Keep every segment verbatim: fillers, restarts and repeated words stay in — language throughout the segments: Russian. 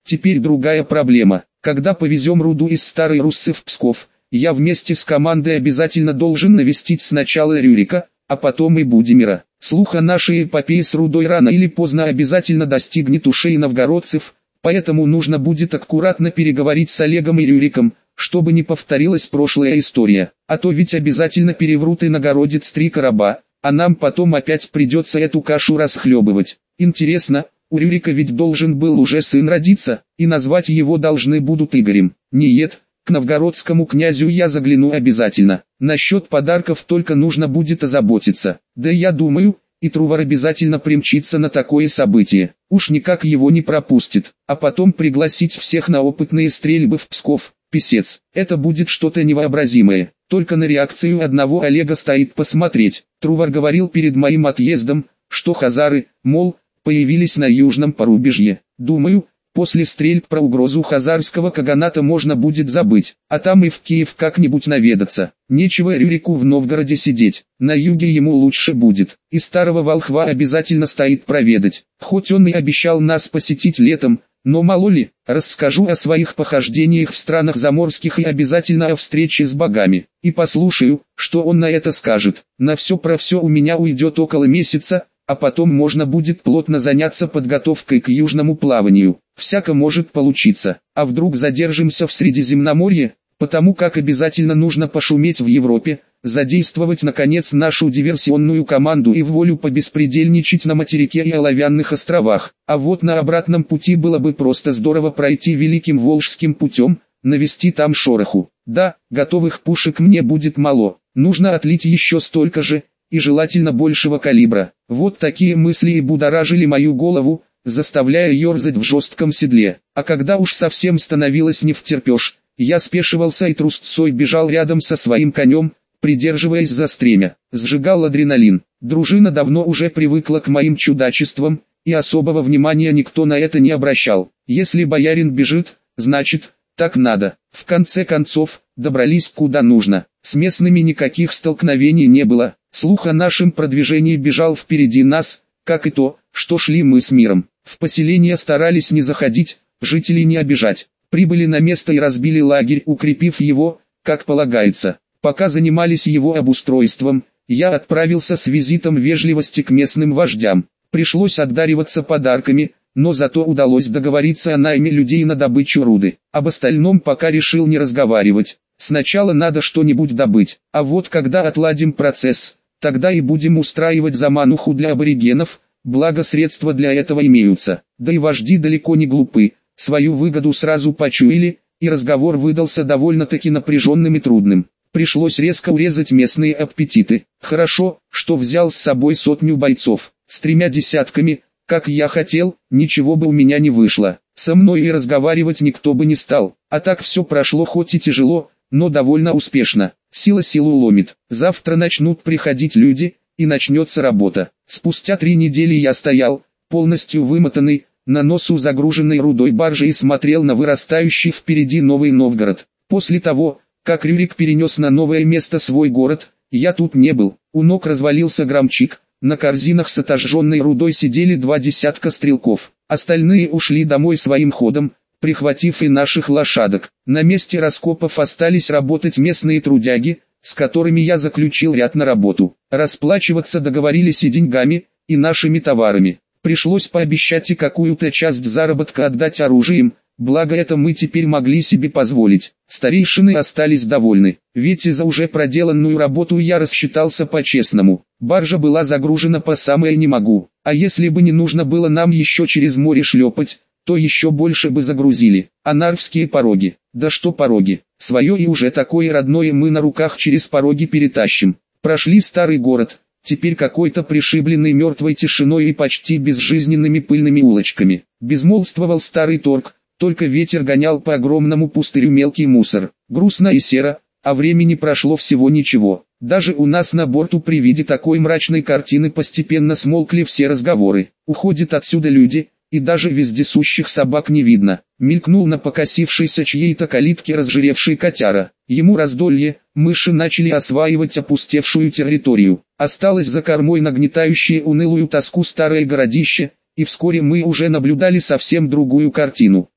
Теперь другая проблема. Когда повезем руду из Старой Руссы в Псков, я вместе с командой обязательно должен навестить сначала Рюрика, а потом и Будимира. Слух о нашей эпопее с рудой рано или поздно обязательно достигнет ушей новгородцев, поэтому нужно будет аккуратно переговорить с Олегом и Рюриком, чтобы не повторилась прошлая история. А то ведь обязательно переврут и нагородит три короба, а нам потом опять придется эту кашу расхлебывать. Интересно, у Рюрика ведь должен был уже сын родиться, и назвать его должны будут Игорем. Нет, к новгородскому князю я загляну обязательно. Насчет подарков только нужно будет озаботиться. Да я думаю, и Трувор обязательно примчится на такое событие. Уж никак его не пропустит. А потом пригласить всех на опытные стрельбы в Псков. Писец, это будет что-то невообразимое. Только на реакцию одного Олега стоит посмотреть. Трувор говорил перед моим отъездом, что хазары, мол, появились на южном порубежье. Думаю, после стрельб про угрозу хазарского каганата можно будет забыть, а там и в Киев как-нибудь наведаться. Нечего Рюрику в Новгороде сидеть, на юге ему лучше будет. И старого волхва обязательно стоит проведать, хоть он и обещал нас посетить летом, но мало ли, расскажу о своих похождениях в странах заморских и обязательно о встрече с богами. И послушаю, что он на это скажет. На все про все у меня уйдет около месяца, а потом можно будет плотно заняться подготовкой к южному плаванию. Всяко может получиться. А вдруг задержимся в Средиземноморье, потому как обязательно нужно пошуметь в Европе, задействовать наконец нашу диверсионную команду и в волю побеспредельничать на материке и Оловянных островах. А вот на обратном пути было бы просто здорово пройти Великим Волжским путем, навести там шороху. Да, готовых пушек мне будет мало, нужно отлить еще столько же, и желательно большего калибра. Вот такие мысли и будоражили мою голову, заставляя ерзать в жестком седле. А когда уж совсем становилось невтерпеж, я спешивался и трусцой бежал рядом со своим конем, придерживаясь за стремя. Сжигал адреналин. Дружина давно уже привыкла к моим чудачествам, и особого внимания никто на это не обращал. Если боярин бежит, значит, так надо. В конце концов, добрались куда нужно. С местными никаких столкновений не было. Слух о нашем продвижении бежал впереди нас, как и то, что шли мы с миром. В поселение старались не заходить, жителей не обижать. Прибыли на место и разбили лагерь, укрепив его, как полагается. Пока занимались его обустройством, я отправился с визитом вежливости к местным вождям. Пришлось отдариваться подарками, но зато удалось договориться о найме людей на добычу руды. Об остальном пока решил не разговаривать. Сначала надо что-нибудь добыть, а вот когда отладим процесс, тогда и будем устраивать замануху для аборигенов, благо средства для этого имеются. Да и вожди далеко не глупы, свою выгоду сразу почуяли, и разговор выдался довольно-таки напряженным и трудным. Пришлось резко урезать местные аппетиты. Хорошо, что взял с собой сотню бойцов. С тремя десятками, как я хотел, ничего бы у меня не вышло. Со мной и разговаривать никто бы не стал. А так все прошло хоть и тяжело, но довольно успешно. Сила силу ломит. Завтра начнут приходить люди, и начнется работа. Спустя три недели я стоял, полностью вымотанный, на носу загруженной рудой баржи и смотрел на вырастающий впереди Новый Новгород. После того, как Рюрик перенес на новое место свой город, я тут не был. У ног развалился громчик, на корзинах с отожженной рудой сидели два десятка стрелков. Остальные ушли домой своим ходом, прихватив и наших лошадок. На месте раскопов остались работать местные трудяги, с которыми я заключил ряд на работу. Расплачиваться договорились и деньгами, и нашими товарами. Пришлось пообещать и какую-то часть заработка отдать оружием, благо это мы теперь могли себе позволить. Старейшины остались довольны, ведь и за уже проделанную работу я рассчитался по-честному. Баржа была загружена по самое не могу, а если бы не нужно было нам еще через море шлепать, то еще больше бы загрузили. А нарвские пороги, да что пороги, свое и уже такое родное мы на руках через пороги перетащим. Прошли старый город, теперь какой-то пришибленный мертвой тишиной и почти безжизненными пыльными улочками. Безмолвствовал старый торг, только ветер гонял по огромному пустырю мелкий мусор. Грустно и серо, а времени прошло всего ничего. Даже у нас на борту при виде такой мрачной картины постепенно смолкли все разговоры. Уходят отсюда люди, и даже вездесущих собак не видно. Мелькнул на покосившейся чьей-то калитке разжиревший котяра. Ему раздолье, мыши начали осваивать опустевшую территорию. Осталось за кормой нагнетающее унылую тоску старое городище, и вскоре мы уже наблюдали совсем другую картину.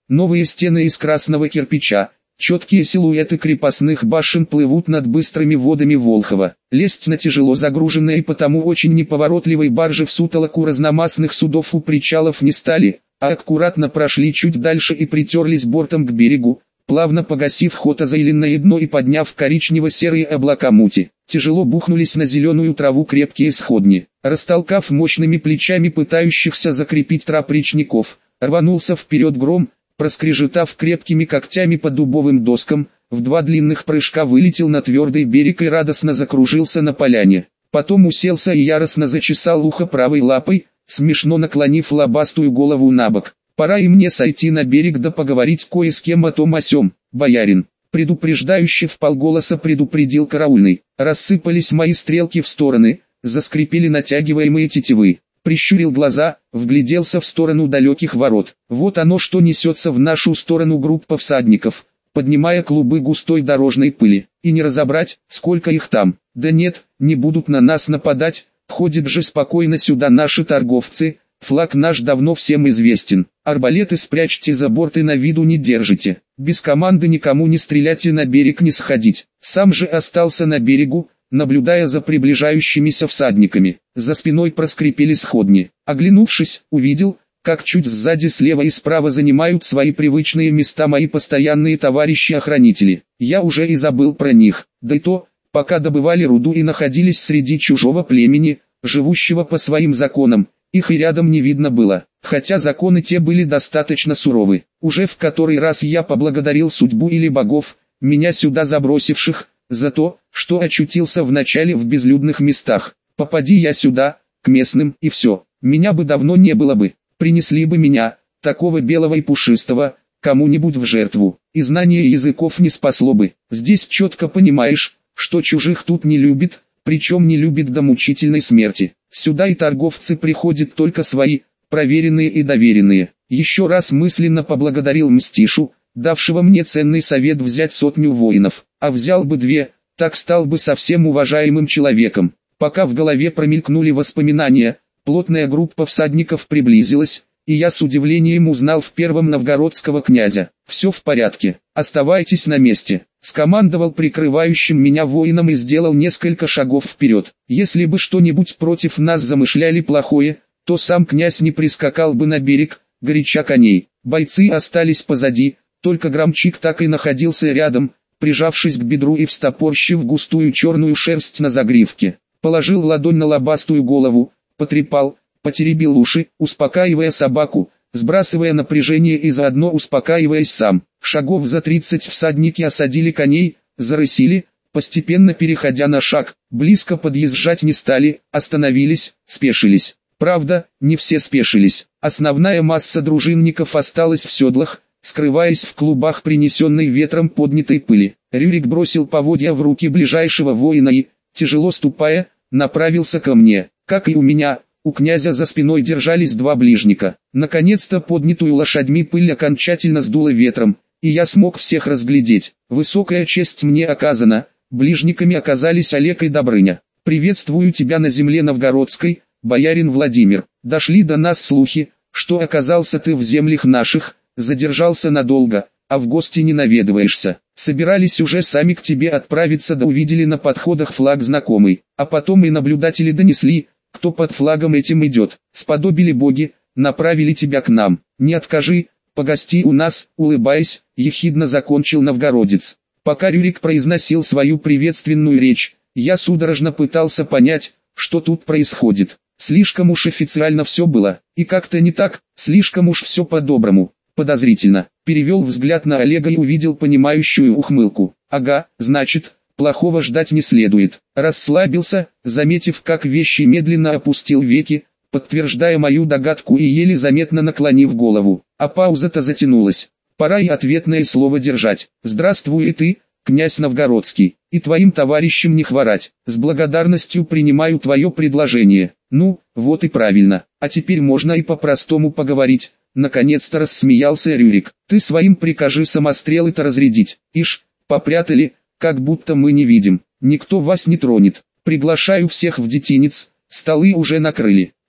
Новые стены из красного кирпича, четкие силуэты крепостных башен плывут над быстрыми водами Волхова. Лезть на тяжело загруженной и потому очень неповоротливой барже в сутолоку разномастных судов у причалов не стали, а аккуратно прошли чуть дальше и притерлись бортом к берегу, плавно погасив ход озаиленное дно и подняв коричнево-серые облака мути. Тяжело бухнулись на зеленую траву крепкие сходни. Растолкав мощными плечами пытающихся закрепить трап речников, рванулся вперед Гром, проскрежетав крепкими когтями по дубовым доскам, в два длинных прыжка вылетел на твердый берег и радостно закружился на поляне. Потом уселся и яростно зачесал ухо правой лапой, смешно наклонив лобастую голову набок. «Пора и мне сойти на берег да поговорить кое с кем о том о сём, боярин», предупреждающе вполголоса предупредил караульный. Рассыпались мои стрелки в стороны, заскрипели натягиваемые тетивы. Прищурил глаза, вгляделся в сторону далеких ворот. Вот оно что несется в нашу сторону группа всадников, поднимая клубы густой дорожной пыли. И не разобрать, сколько их там. Да нет, не будут на нас нападать, ходят же спокойно сюда наши торговцы. Флаг наш давно всем известен. Арбалеты спрячьте за борт и на виду не держите. Без команды никому не стрелять и на берег не сходить. Сам же остался на берегу, наблюдая за приближающимися всадниками. За спиной проскрипели сходни. Оглянувшись, увидел, как чуть сзади слева и справа занимают свои привычные места мои постоянные товарищи-охранители. Я уже и забыл про них. Да и то, пока добывали руду и находились среди чужого племени, живущего по своим законам, их и рядом не видно было, хотя законы те были достаточно суровы. Уже в который раз я поблагодарил судьбу или богов, меня сюда забросивших, за то, что очутился вначале в безлюдных местах. Попади я сюда, к местным, и все, меня бы давно не было бы, принесли бы меня, такого белого и пушистого, кому-нибудь в жертву, и знание языков не спасло бы. Здесь четко понимаешь, что чужих тут не любит, причем не любит до мучительной смерти. Сюда и торговцы приходят только свои, проверенные и доверенные. Еще раз мысленно поблагодарил Мстишу, давшего мне ценный совет взять сотню воинов, а взял бы две, так стал бы совсем уважаемым человеком. Пока в голове промелькнули воспоминания, плотная группа всадников приблизилась, и я с удивлением узнал в первом новгородского князя. «Все в порядке, оставайтесь на месте», — скомандовал прикрывающим меня воинам и сделал несколько шагов вперед. Если бы что-нибудь против нас замышляли плохое, то сам князь не прискакал бы на берег, горяча коней. Бойцы остались позади, только Громчик так и находился рядом, прижавшись к бедру и встопорщив густую черную шерсть на загривке. Положил ладонь на лобастую голову, потрепал, потеребил уши, успокаивая собаку, сбрасывая напряжение и заодно успокаиваясь сам. Шагов за тридцать всадники осадили коней, зарысили, постепенно переходя на шаг, близко подъезжать не стали, остановились, спешились. Правда, не все спешились. Основная масса дружинников осталась в седлах, скрываясь в клубах принесенной ветром поднятой пыли. Рюрик бросил поводья в руки ближайшего воина и, тяжело ступая, направился ко мне. Как и у меня, у князя за спиной держались два ближника. Наконец-то поднятую лошадьми пыль окончательно сдуло ветром, и я смог всех разглядеть. Высокая честь мне оказана, ближниками оказались Олег и Добрыня. «Приветствую тебя на земле новгородской, боярин Владимир. Дошли до нас слухи, что оказался ты в землях наших, задержался надолго, а в гости не наведываешься. Собирались уже сами к тебе отправиться, да увидели на подходах флаг знакомый, а потом и наблюдатели донесли, кто под флагом этим идет. Сподобили боги, направили тебя к нам. Не откажи, погости у нас», улыбаясь, ехидно закончил новгородец. Пока Рюрик произносил свою приветственную речь, я судорожно пытался понять, что тут происходит. Слишком уж официально все было, и как-то не так, слишком уж все по-доброму, подозрительно. Перевел взгляд на Олега и увидел понимающую ухмылку. Ага, значит, плохого ждать не следует. Расслабился, заметив, как вещи медленно опустил веки, подтверждая мою догадку и еле заметно наклонив голову. А пауза-то затянулась. Пора и ответное слово держать. «Здравствуй и ты, князь Новгородский, и твоим товарищам не хворать. С благодарностью принимаю твое предложение». «Ну, вот и правильно, а теперь можно и по-простому поговорить», — наконец-то рассмеялся Рюрик. «Ты своим прикажи самострелы-то разрядить. Ишь, попрятали, как будто мы не видим. Никто вас не тронет. Приглашаю всех в детинец, столы уже накрыли.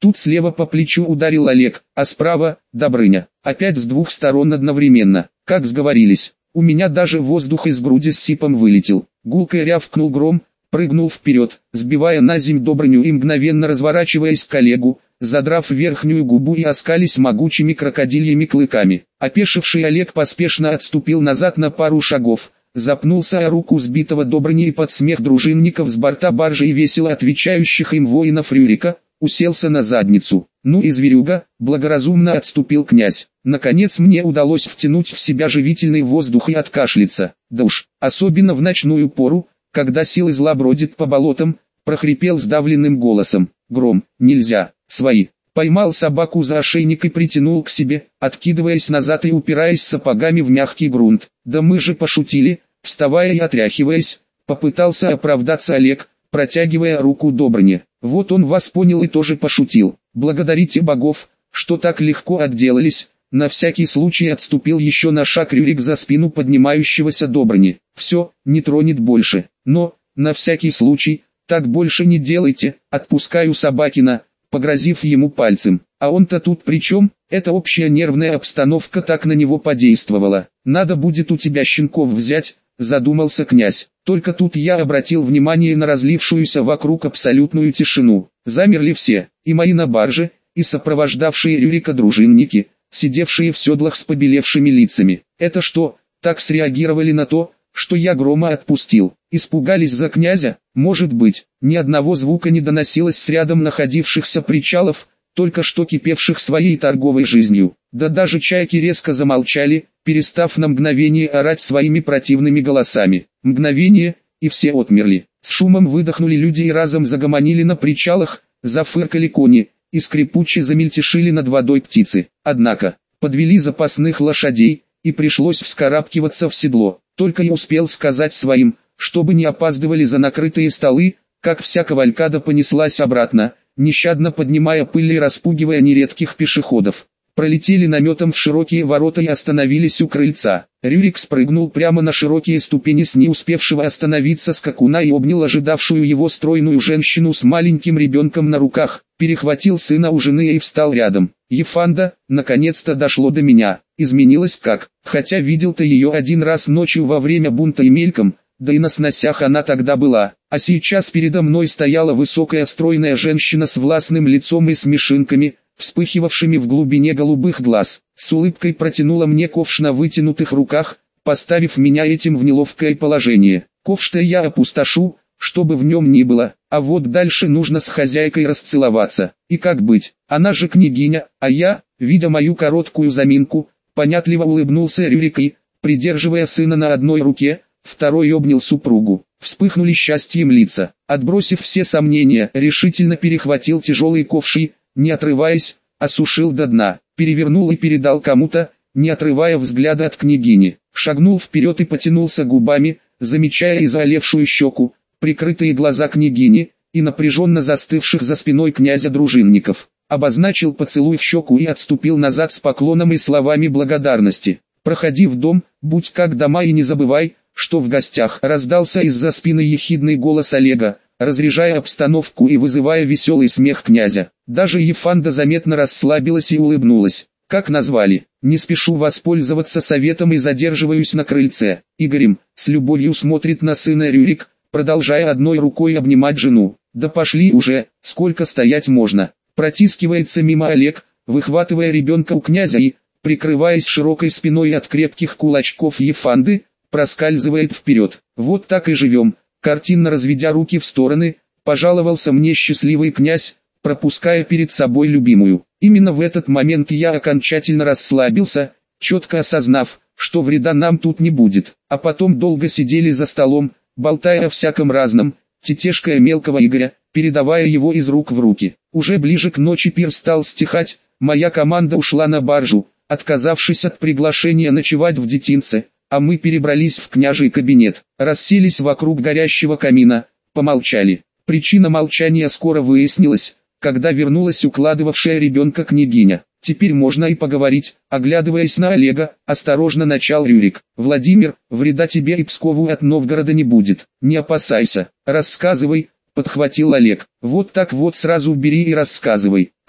Тут слева по плечу ударил Олег, а справа – Добрыня. Опять с двух сторон одновременно, как сговорились. У меня даже воздух из груди с сипом вылетел. Гулко рявкнул гром, прыгнул вперед, сбивая на земь Добрыню и мгновенно разворачиваясь к Олегу, задрав верхнюю губу и оскались могучими крокодильями клыками. Опешивший Олег поспешно отступил назад на пару шагов, запнулся о руку сбитого Добрыни и под смех дружинников с борта баржи и весело отвечающих им воинов Рюрика, уселся на задницу. «Ну и зверюга», — благоразумно отступил князь. Наконец мне удалось втянуть в себя живительный воздух и откашляться. Да уж, особенно в ночную пору, когда силы зла бродит по болотам, прохрипел сдавленным голосом. «Гром, нельзя, свои». Поймал собаку за ошейник и притянул к себе, откидываясь назад и упираясь сапогами в мягкий грунт. «Да мы же пошутили», вставая и отряхиваясь, попытался оправдаться Олег, протягивая руку Добрыне. «Вот он вас понял и тоже пошутил. Благодарите богов, что так легко отделались». На всякий случай отступил еще на шаг Рюрик за спину поднимающегося Добрыни. «Все, не тронет больше. Но, на всякий случай, так больше не делайте, отпускаю Собакина», погрозив ему пальцем. «А он-то тут при чем? Эта общая нервная обстановка так на него подействовала. Надо будет у тебя щенков взять», задумался князь. Только тут я обратил внимание на разлившуюся вокруг абсолютную тишину. Замерли все, и мои на барже, и сопровождавшие Рюрика дружинники, сидевшие в седлах с побелевшими лицами. Это что, так среагировали на то, что я Грома отпустил? Испугались за князя? Может быть. Ни одного звука не доносилось с рядом находившихся причалов, только что кипевших своей торговой жизнью. Да даже чайки резко замолчали, перестав на мгновение орать своими противными голосами. Мгновение, и все отмерли. С шумом выдохнули люди и разом загомонили на причалах, зафыркали кони, и скрипуче замельтешили над водой птицы. Однако, подвели запасных лошадей, и пришлось вскарабкиваться в седло. Только и успел сказать своим, чтобы не опаздывали за накрытые столы, как вся кавалькада понеслась обратно, нещадно поднимая пыль и распугивая нередких пешеходов. Пролетели наметом в широкие ворота и остановились у крыльца. Рюрик спрыгнул прямо на широкие ступени с не успевшего остановиться скакуна и обнял ожидавшую его стройную женщину с маленьким ребенком на руках, перехватил сына у жены и встал рядом. «Ефанда, наконец-то дошло до меня. Изменилась как, хотя видел-то ее один раз ночью во время бунта и мельком, да и на сносях она тогда была, а сейчас передо мной стояла высокая стройная женщина с властным лицом и смешинками, вспыхивавшими в глубине голубых глаз, с улыбкой протянула мне ковш на вытянутых руках, поставив меня этим в неловкое положение. Ковш-то я опустошу, чтобы в нем ни было, а вот дальше нужно с хозяйкой расцеловаться. И как быть, она же княгиня, а я, видя мою короткую заминку, понятливо улыбнулся Рюрик и, придерживая сына на одной руке, второй обнял супругу. Вспыхнули счастьем лица. Отбросив все сомнения, решительно перехватил тяжелый ковш и, не отрываясь, осушил до дна, перевернул и передал кому-то, не отрывая взгляда от княгини. Шагнул вперед и потянулся губами, замечая изолевшую щеку, прикрытые глаза княгини, и напряженно застывших за спиной князя дружинников. Обозначил поцелуй в щеку и отступил назад с поклоном и словами благодарности. «Проходи в дом, будь как дома и не забывай, что в гостях», раздался из-за спины ехидный голос Олега, разряжая обстановку и вызывая веселый смех князя. Даже Ефанда заметно расслабилась и улыбнулась. «Как назвали? Не спешу воспользоваться советом и задерживаюсь на крыльце». Игорем, с любовью смотрит на сына Рюрик, продолжая одной рукой обнимать жену. «Да пошли уже, сколько стоять можно». Протискивается мимо Олег, выхватывая ребенка у князя и, прикрываясь широкой спиной от крепких кулачков Ефанды, проскальзывает вперед. «Вот так и живем», картинно разведя руки в стороны, пожаловался мне счастливый князь, пропуская перед собой любимую. Именно в этот момент я окончательно расслабился, четко осознав, что вреда нам тут не будет. А потом долго сидели за столом, болтая о всяком разном, тетешкая мелкого Игоря, передавая его из рук в руки. Уже ближе к ночи пир стал стихать, моя команда ушла на баржу, отказавшись от приглашения ночевать в детинце, а мы перебрались в княжий кабинет, расселись вокруг горящего камина, помолчали. Причина молчания скоро выяснилась, когда вернулась укладывавшая ребенка княгиня. «Теперь можно и поговорить», оглядываясь на Олега, осторожно начал Рюрик. «Владимир, вреда тебе и Пскову от Новгорода не будет, не опасайся, рассказывай», подхватил Олег. «Вот так вот сразу бери и рассказывай,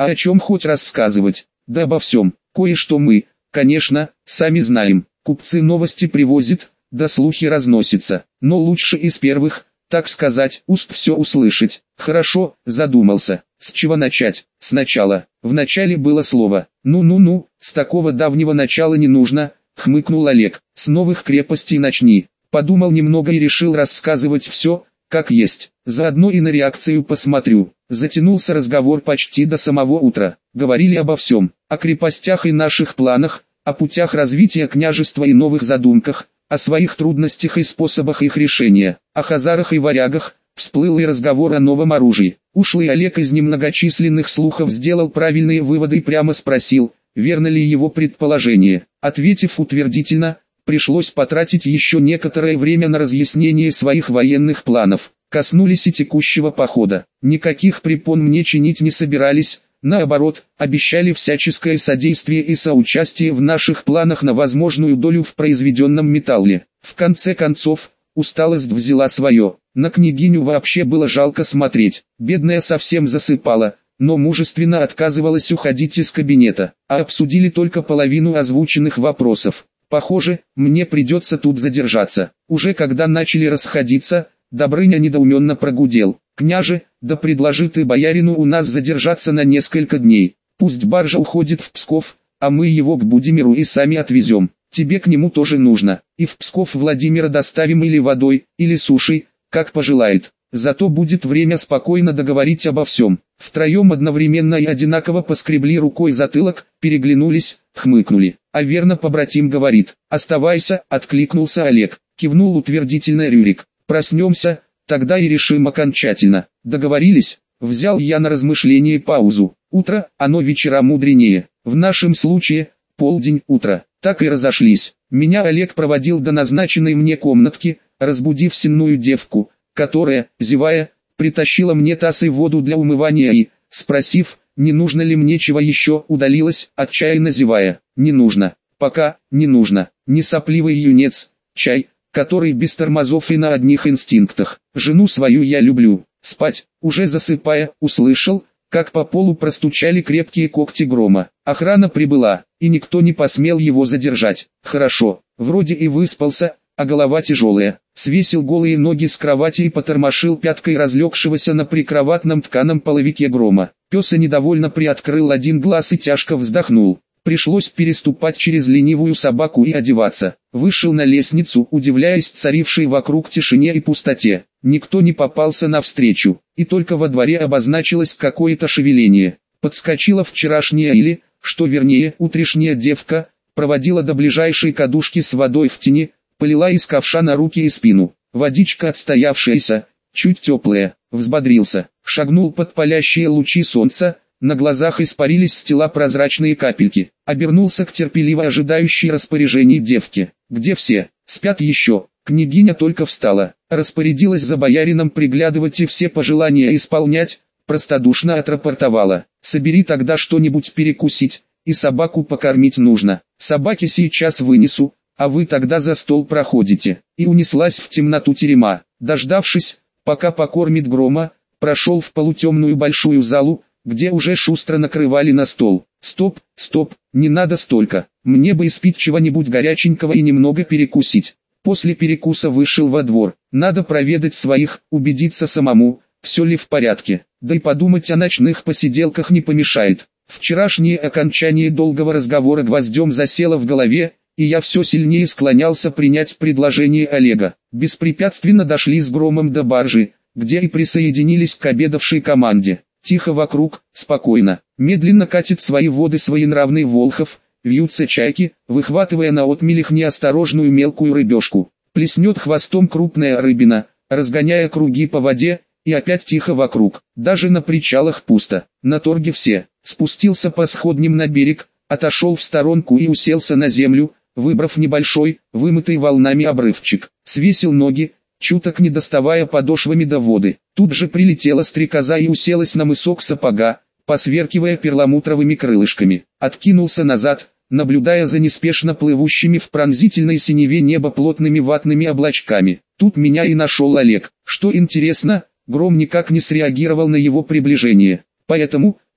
А о чем хоть рассказывать? Да обо всем. Кое-что мы, конечно, сами знаем. Купцы новости привозят, да слухи разносятся. Но лучше из первых, так сказать, уст все услышать. Хорошо, задумался. С чего начать? Сначала. В начале было слово. Ну-ну-ну, с такого давнего начала не нужно, хмыкнул Олег. С новых крепостей начни. Подумал немного и решил рассказывать все, как есть. Заодно и на реакцию посмотрю. Затянулся разговор почти до самого утра. Говорили обо всем. О крепостях и наших планах, о путях развития княжества и новых задумках, о своих трудностях и способах их решения, о хазарах и варягах. Всплыл и разговор о новом оружии. Ушлый Олег из немногочисленных слухов сделал правильные выводы и прямо спросил, верно ли его предположение. Ответив утвердительно, пришлось потратить еще некоторое время на разъяснение своих военных планов. Коснулись и текущего похода. Никаких препон мне чинить не собирались, наоборот, обещали всяческое содействие и соучастие в наших планах на возможную долю в произведенном металле. В конце концов, усталость взяла свое. На княгиню вообще было жалко смотреть. Бедная совсем засыпала, но мужественно отказывалась уходить из кабинета. А обсудили только половину озвученных вопросов. Похоже, мне придется тут задержаться. Уже когда начали расходиться, Добрыня недоуменно прогудел. «Княже, да предложи ты боярину у нас задержаться на несколько дней. Пусть баржа уходит в Псков, а мы его к Будимиру и сами отвезем. Тебе к нему тоже нужно. И в Псков Владимира доставим или водой, или сушей, как пожелает. Зато будет время спокойно договорить обо всем». Втроем одновременно и одинаково поскребли рукой затылок, переглянулись, хмыкнули. «А верно побратим говорит. Оставайся», — откликнулся Олег. Кивнул утвердительно Рюрик. «Проснемся, тогда и решим окончательно». «Договорились?» Взял я на размышление паузу. «Утро, оно вечера мудренее. В нашем случае, полдень, утро». Так и разошлись. Меня Олег проводил до назначенной мне комнатки, разбудив сенную девку, которая, зевая, притащила мне таз и воду для умывания и, спросив, не нужно ли мне чего еще, удалилась, отчаянно зевая. «Не нужно. Пока, не нужно. Не сопливый юнец. Чай, который без тормозов и на одних инстинктах. Жену свою я люблю». Спать, уже засыпая, услышал, как по полу простучали крепкие когти грома. Охрана прибыла, и никто не посмел его задержать. Хорошо, вроде и выспался, а голова тяжелая. Свесил голые ноги с кровати и потормошил пяткой разлегшегося на прикроватном тканом половике грома. Пес недовольно приоткрыл один глаз и тяжко вздохнул. Пришлось переступать через ленивую собаку и одеваться. Вышел на лестницу, удивляясь царившей вокруг тишине и пустоте. Никто не попался навстречу, и только во дворе обозначилось какое-то шевеление. Подскочила вчерашняя или, что вернее, утрешняя девка, проводила до ближайшей кадушки с водой в тени, полила из ковша на руки и спину. Водичка отстоявшаяся, чуть теплая, взбодрился, шагнул под палящие лучи солнца. На глазах испарились с тела прозрачные капельки. Обернулся к терпеливо ожидающей распоряжений девке. «Где все? Спят еще?» Княгиня только встала, распорядилась за боярином приглядывать и все пожелания исполнять, простодушно отрапортовала. «Собери тогда что-нибудь перекусить, и собаку покормить нужно. Собаке сейчас вынесу, а вы тогда за стол проходите». И унеслась в темноту терема. Дождавшись, пока покормит грома, прошел в полутемную большую залу, где уже шустро накрывали на стол. «Стоп, стоп, не надо столько, мне бы испить чего-нибудь горяченького и немного перекусить». После перекуса вышел во двор. Надо проведать своих, убедиться самому, все ли в порядке. Да и подумать о ночных посиделках не помешает. Вчерашнее окончание долгого разговора гвоздем засело в голове, и я все сильнее склонялся принять предложение Олега. Беспрепятственно дошли с громом до баржи, где и присоединились к обедавшей команде. Тихо вокруг, спокойно. Медленно катит свои воды своенравный Волхов. Вьются чайки, выхватывая на отмелях неосторожную мелкую рыбешку. Плеснет хвостом крупная рыбина, разгоняя круги по воде, и опять тихо вокруг. Даже на причалах пусто. На торге все. Спустился по сходням на берег, отошел в сторонку и уселся на землю, выбрав небольшой, вымытый волнами обрывчик. Свесил ноги, чуток не доставая подошвами до воды. Тут же прилетела стрекоза и уселась на мысок сапога, посверкивая перламутровыми крылышками. Откинулся назад, наблюдая за неспешно плывущими в пронзительной синеве неба плотными ватными облачками. Тут меня и нашел Олег. Что интересно, гром никак не среагировал на его приближение. Поэтому,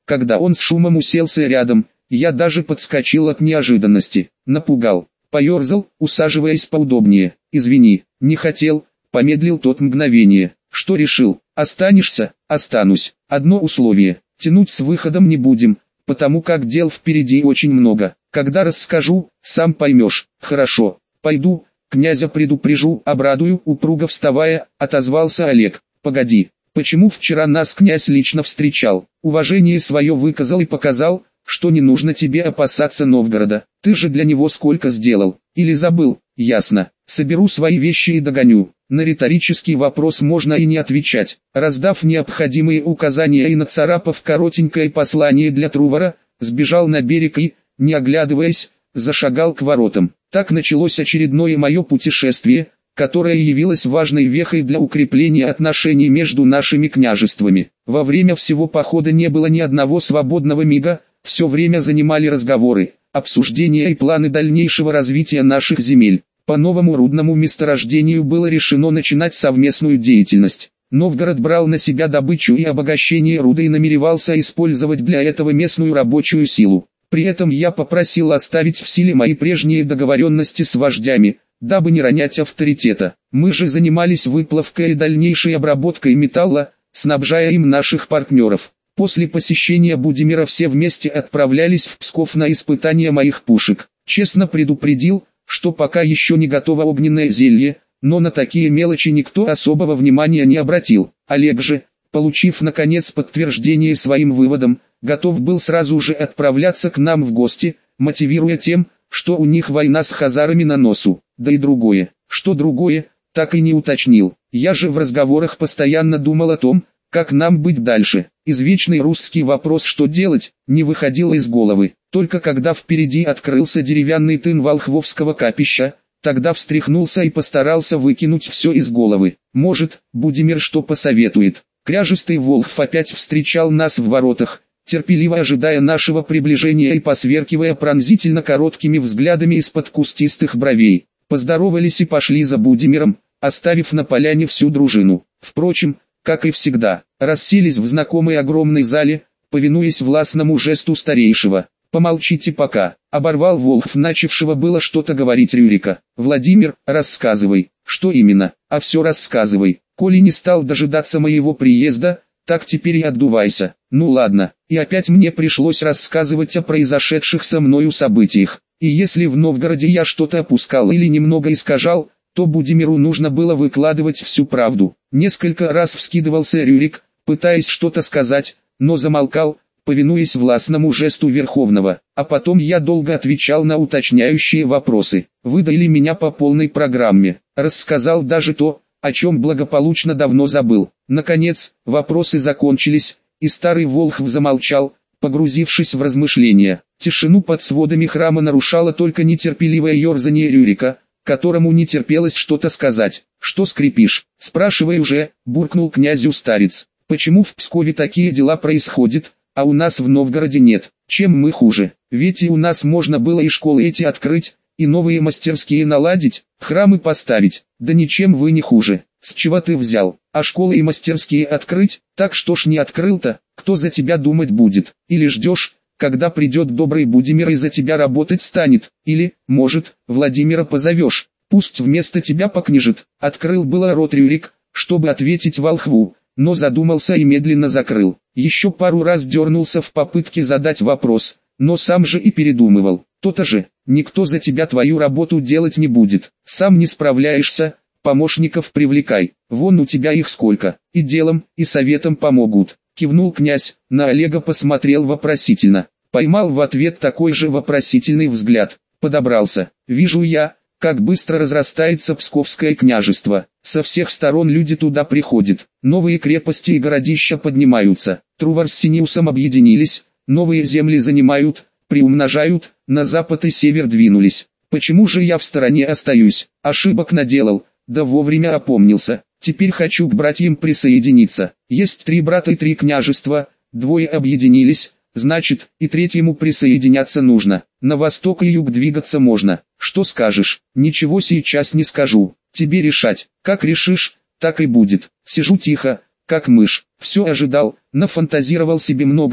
Когда он с шумом уселся рядом, я даже подскочил от неожиданности, напугал, поерзал, усаживаясь поудобнее. «Извини, не хотел», — помедлил тот мгновение. «Что решил? Останешься?» «Останусь. Одно условие, тянуть с выходом не будем, потому как дел впереди очень много. Когда расскажу, сам поймешь». «Хорошо, пойду, князя предупрежу, обрадую», упруго вставая, отозвался Олег. «Погоди, почему вчера нас князь лично встречал? Уважение свое выказал и показал, что не нужно тебе опасаться Новгорода. Ты же для него сколько сделал, или забыл?» «Ясно. Соберу свои вещи и догоню». На риторический вопрос можно и не отвечать. Раздав необходимые указания и нацарапав коротенькое послание для Трувора, сбежал на берег и, не оглядываясь, зашагал к воротам. Так началось очередное мое путешествие, которое явилось важной вехой для укрепления отношений между нашими княжествами. Во время всего похода не было ни одного свободного мига, все время занимали разговоры, обсуждения и планы дальнейшего развития наших земель. По новому рудному месторождению было решено начинать совместную деятельность. Новгород брал на себя добычу и обогащение руды и намеревался использовать для этого местную рабочую силу. При этом я попросил оставить в силе мои прежние договоренности с вождями, дабы не ронять авторитета. Мы же занимались выплавкой и дальнейшей обработкой металла, снабжая им наших партнеров. После посещения Будимира все вместе отправлялись в Псков на испытание моих пушек. Честно предупредил, что пока еще не готово огненное зелье, но на такие мелочи никто особого внимания не обратил. Олег же, получив наконец подтверждение своим выводам, готов был сразу же отправляться к нам в гости, мотивируя тем, что у них война с хазарами на носу. Да и другое, что другое, так и не уточнил. Я же в разговорах постоянно думал о том, как нам быть дальше. Извечный русский вопрос «что делать?» не выходил из головы. Только когда впереди открылся деревянный тын волхвовского капища, тогда встряхнулся и постарался выкинуть все из головы. Может, Будимир что посоветует. Кряжистый волхв опять встречал нас в воротах, терпеливо ожидая нашего приближения и посверкивая пронзительно короткими взглядами из-под кустистых бровей. Поздоровались и пошли за Будимиром, оставив на поляне всю дружину. Впрочем, как и всегда, расселись в знакомой огромной зале, повинуясь властному жесту старейшего. «Помолчите пока», — оборвал волхв начавшего было что-то говорить Рюрика. «Владимир, рассказывай». «Что именно?» «А все рассказывай. Коли не стал дожидаться моего приезда, так теперь и отдувайся». «Ну ладно». И опять мне пришлось рассказывать о произошедших со мною событиях. И если в Новгороде я что-то опускал или немного искажал, то Будимиру нужно было выкладывать всю правду. Несколько раз вскидывался Рюрик, пытаясь что-то сказать, но замолкал, повинуясь властному жесту Верховного, а потом я долго отвечал на уточняющие вопросы. Выдали меня по полной программе, рассказал даже то, о чем благополучно давно забыл. Наконец, вопросы закончились, и старый волхв замолчал, погрузившись в размышления. Тишину под сводами храма нарушало только нетерпеливое ерзание Рюрика, которому не терпелось что-то сказать. «Что скрипишь? Спрашивай уже», — буркнул князю старец. «Почему в Пскове такие дела происходят, а у нас в Новгороде нет? Чем мы хуже? Ведь и у нас можно было и школы эти открыть, и новые мастерские наладить, храмы поставить. Да ничем вы не хуже. С чего ты взял? А школы и мастерские открыть? Так что ж не открыл-то? Кто за тебя думать будет? Или ждешь, когда придет добрый Будимир и за тебя работать станет? Или, может, Владимира позовешь, пусть вместо тебя покняжит?» Открыл было рот Рюрик, чтобы ответить волхву, но задумался и медленно закрыл. Еще пару раз дернулся в попытке задать вопрос, но сам же и передумывал. «То-то же, никто за тебя твою работу делать не будет. Сам не справляешься, помощников привлекай. Вон у тебя их сколько, и делом, и советом помогут». Кивнул князь, на Олега посмотрел вопросительно. Поймал в ответ такой же вопросительный взгляд. Подобрался. «Вижу я, как быстро разрастается Псковское княжество. Со всех сторон люди туда приходят. Новые крепости и городища поднимаются. Трувор с Синиусом объединились, новые земли занимают, приумножают, на запад и север двинулись. Почему же я в стороне остаюсь? Ошибок наделал, да вовремя опомнился. Теперь хочу к братьям присоединиться. Есть три брата и три княжества, двое объединились, значит, и третьему присоединяться нужно. На восток и юг двигаться можно. Что скажешь?» «Ничего сейчас не скажу. Тебе решать. Как решишь, так и будет». Сижу тихо, как мышь. Все ожидал, нафантазировал себе многое,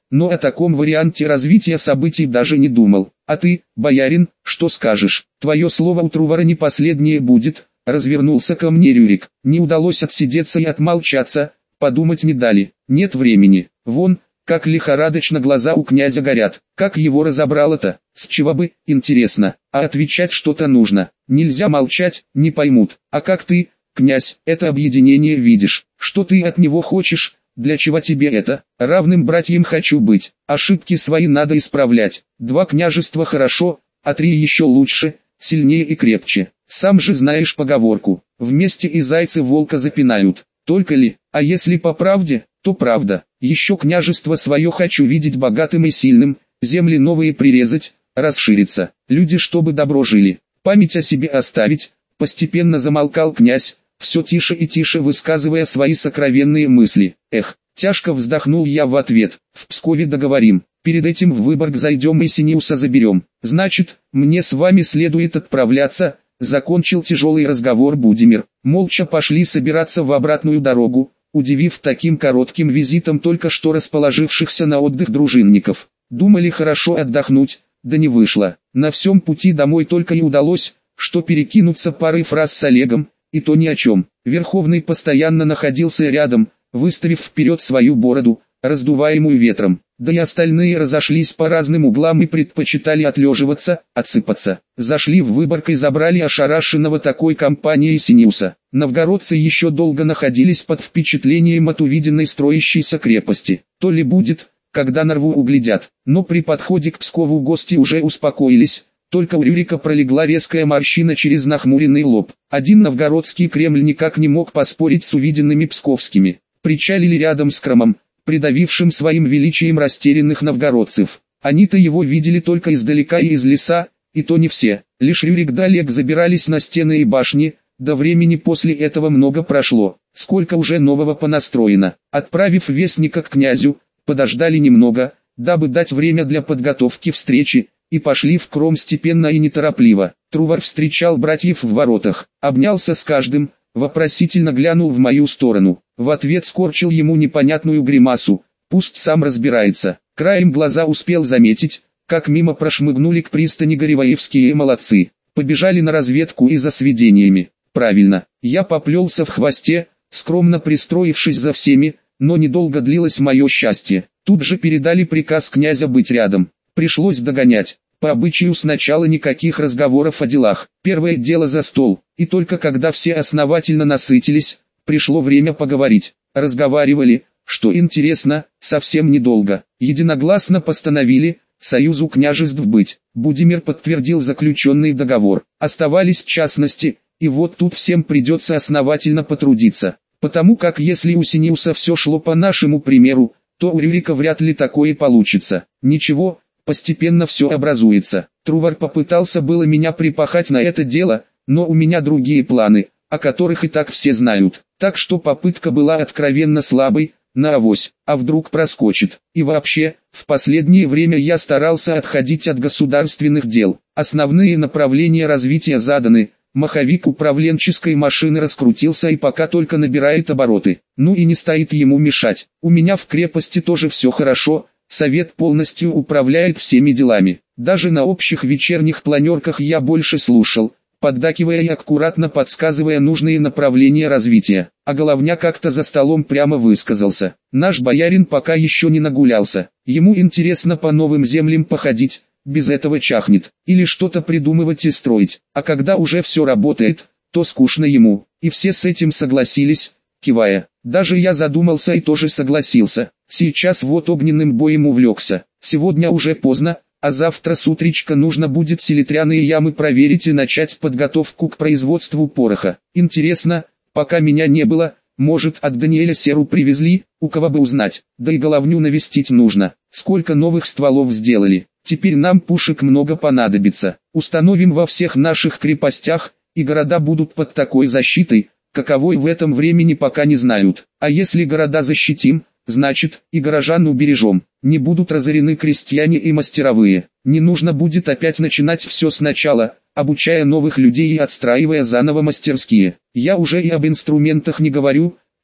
но о таком варианте развития событий даже не думал. А ты, боярин, что скажешь? Твое слово у Трувора не последнее будет. Развернулся ко мне Рюрик. Не удалось отсидеться и отмолчаться, подумать не дали. Нет времени. Вон, как лихорадочно глаза у князя горят. Как его разобрало-то? С чего бы, интересно. А отвечать что-то нужно. Нельзя молчать, не поймут. А как ты, князь, это объединение видишь? Что ты от него хочешь? Для чего тебе это? Равным братьям хочу быть. Ошибки свои надо исправлять. Два княжества хорошо, а три еще лучше, сильнее и крепче. Сам же знаешь поговорку. Вместе и зайцы волка запинают. Только ли? А если по правде, то правда. Еще княжество свое хочу видеть богатым и сильным, земли новые прирезать, расшириться. Люди чтобы добро жили, память о себе оставить. Постепенно замолкал князь, все тише и тише высказывая свои сокровенные мысли. Эх, тяжко вздохнул я в ответ. В Пскове договорим. Перед этим в Выборг зайдем и Синеуса заберем. Значит, мне с вами следует отправляться. Закончил тяжелый разговор Будимир. Молча пошли собираться в обратную дорогу, удивив таким коротким визитом только что расположившихся на отдых дружинников. Думали хорошо отдохнуть, да не вышло. На всем пути домой только и удалось, что перекинуться парой фраз с Олегом, и то ни о чем. Верховный постоянно находился рядом, выставив вперед свою бороду, раздуваемую ветром. Да и остальные разошлись по разным углам и предпочитали отлеживаться, отсыпаться. Зашли в Выборг и забрали ошарашенного такой компанией Синеуса. Новгородцы еще долго находились под впечатлением от увиденной строящейся крепости. То ли будет, когда Нарву углядят. Но при подходе к Пскову гости уже успокоились. Только у Рюрика пролегла резкая морщина через нахмуренный лоб. Один новгородский Кремль никак не мог поспорить с увиденными псковскими. Причалили рядом с Кромом, придавившим своим величием растерянных новгородцев. Они-то его видели только издалека и из леса, и то не все. Лишь Рюрик да Олег забирались на стены и башни, до времени после этого много прошло. Сколько уже нового понастроено. Отправив вестника к князю, подождали немного, дабы дать время для подготовки встречи, и пошли в Кром степенно и неторопливо. Трувор встречал братьев в воротах, обнялся с каждым, вопросительно глянул в мою сторону. В ответ скорчил ему непонятную гримасу, пусть сам разбирается. Краем глаза успел заметить, как мимо прошмыгнули к пристани гореваевские молодцы. Побежали на разведку и за сведениями. Правильно, я поплелся в хвосте, скромно пристроившись за всеми, но недолго длилось мое счастье. Тут же передали приказ князя быть рядом. Пришлось догонять. По обычаю сначала никаких разговоров о делах. Первое дело за стол, и только когда все основательно насытились, пришло время поговорить. Разговаривали, что интересно, совсем недолго. Единогласно постановили, союзу княжеств быть. Будимир подтвердил заключенный договор. Оставались частности, и вот тут всем придется основательно потрудиться. Потому как если у Синеуса все шло по нашему примеру, то у Рюрика вряд ли такое получится. Ничего, постепенно все образуется. Трувор попытался было меня припахать на это дело, но у меня другие планы, о которых и так все знают. Так что попытка была откровенно слабой, на авось, а вдруг проскочит. И вообще, в последнее время я старался отходить от государственных дел. Основные направления развития заданы, маховик управленческой машины раскрутился и пока только набирает обороты. Ну и не стоит ему мешать. У меня в крепости тоже все хорошо. Совет полностью управляет всеми делами. Даже на общих вечерних планерках я больше слушал, поддакивая и аккуратно подсказывая нужные направления развития. А головня как-то за столом прямо высказался. Наш боярин пока еще не нагулялся. Ему интересно по новым землям походить, без этого чахнет. Или что-то придумывать и строить. А когда уже все работает, то скучно ему. И все с этим согласились, кивая. Даже я задумался и тоже согласился. Сейчас вот огненным боем увлекся. Сегодня уже поздно, а завтра с утречка нужно будет селитряные ямы проверить и начать подготовку к производству пороха. Интересно, пока меня не было, может от Даниэля серу привезли, у кого бы узнать. Да и головню навестить нужно. Сколько новых стволов сделали. Теперь нам пушек много понадобится. Установим во всех наших крепостях, и города будут под такой защитой, каковой в этом времени пока не знают. А если города защитим, значит, и горожан убережем. Не будут разорены крестьяне и мастеровые. Не нужно будет опять начинать все сначала, обучая новых людей и отстраивая заново мастерские. Я уже и об инструментах не говорю,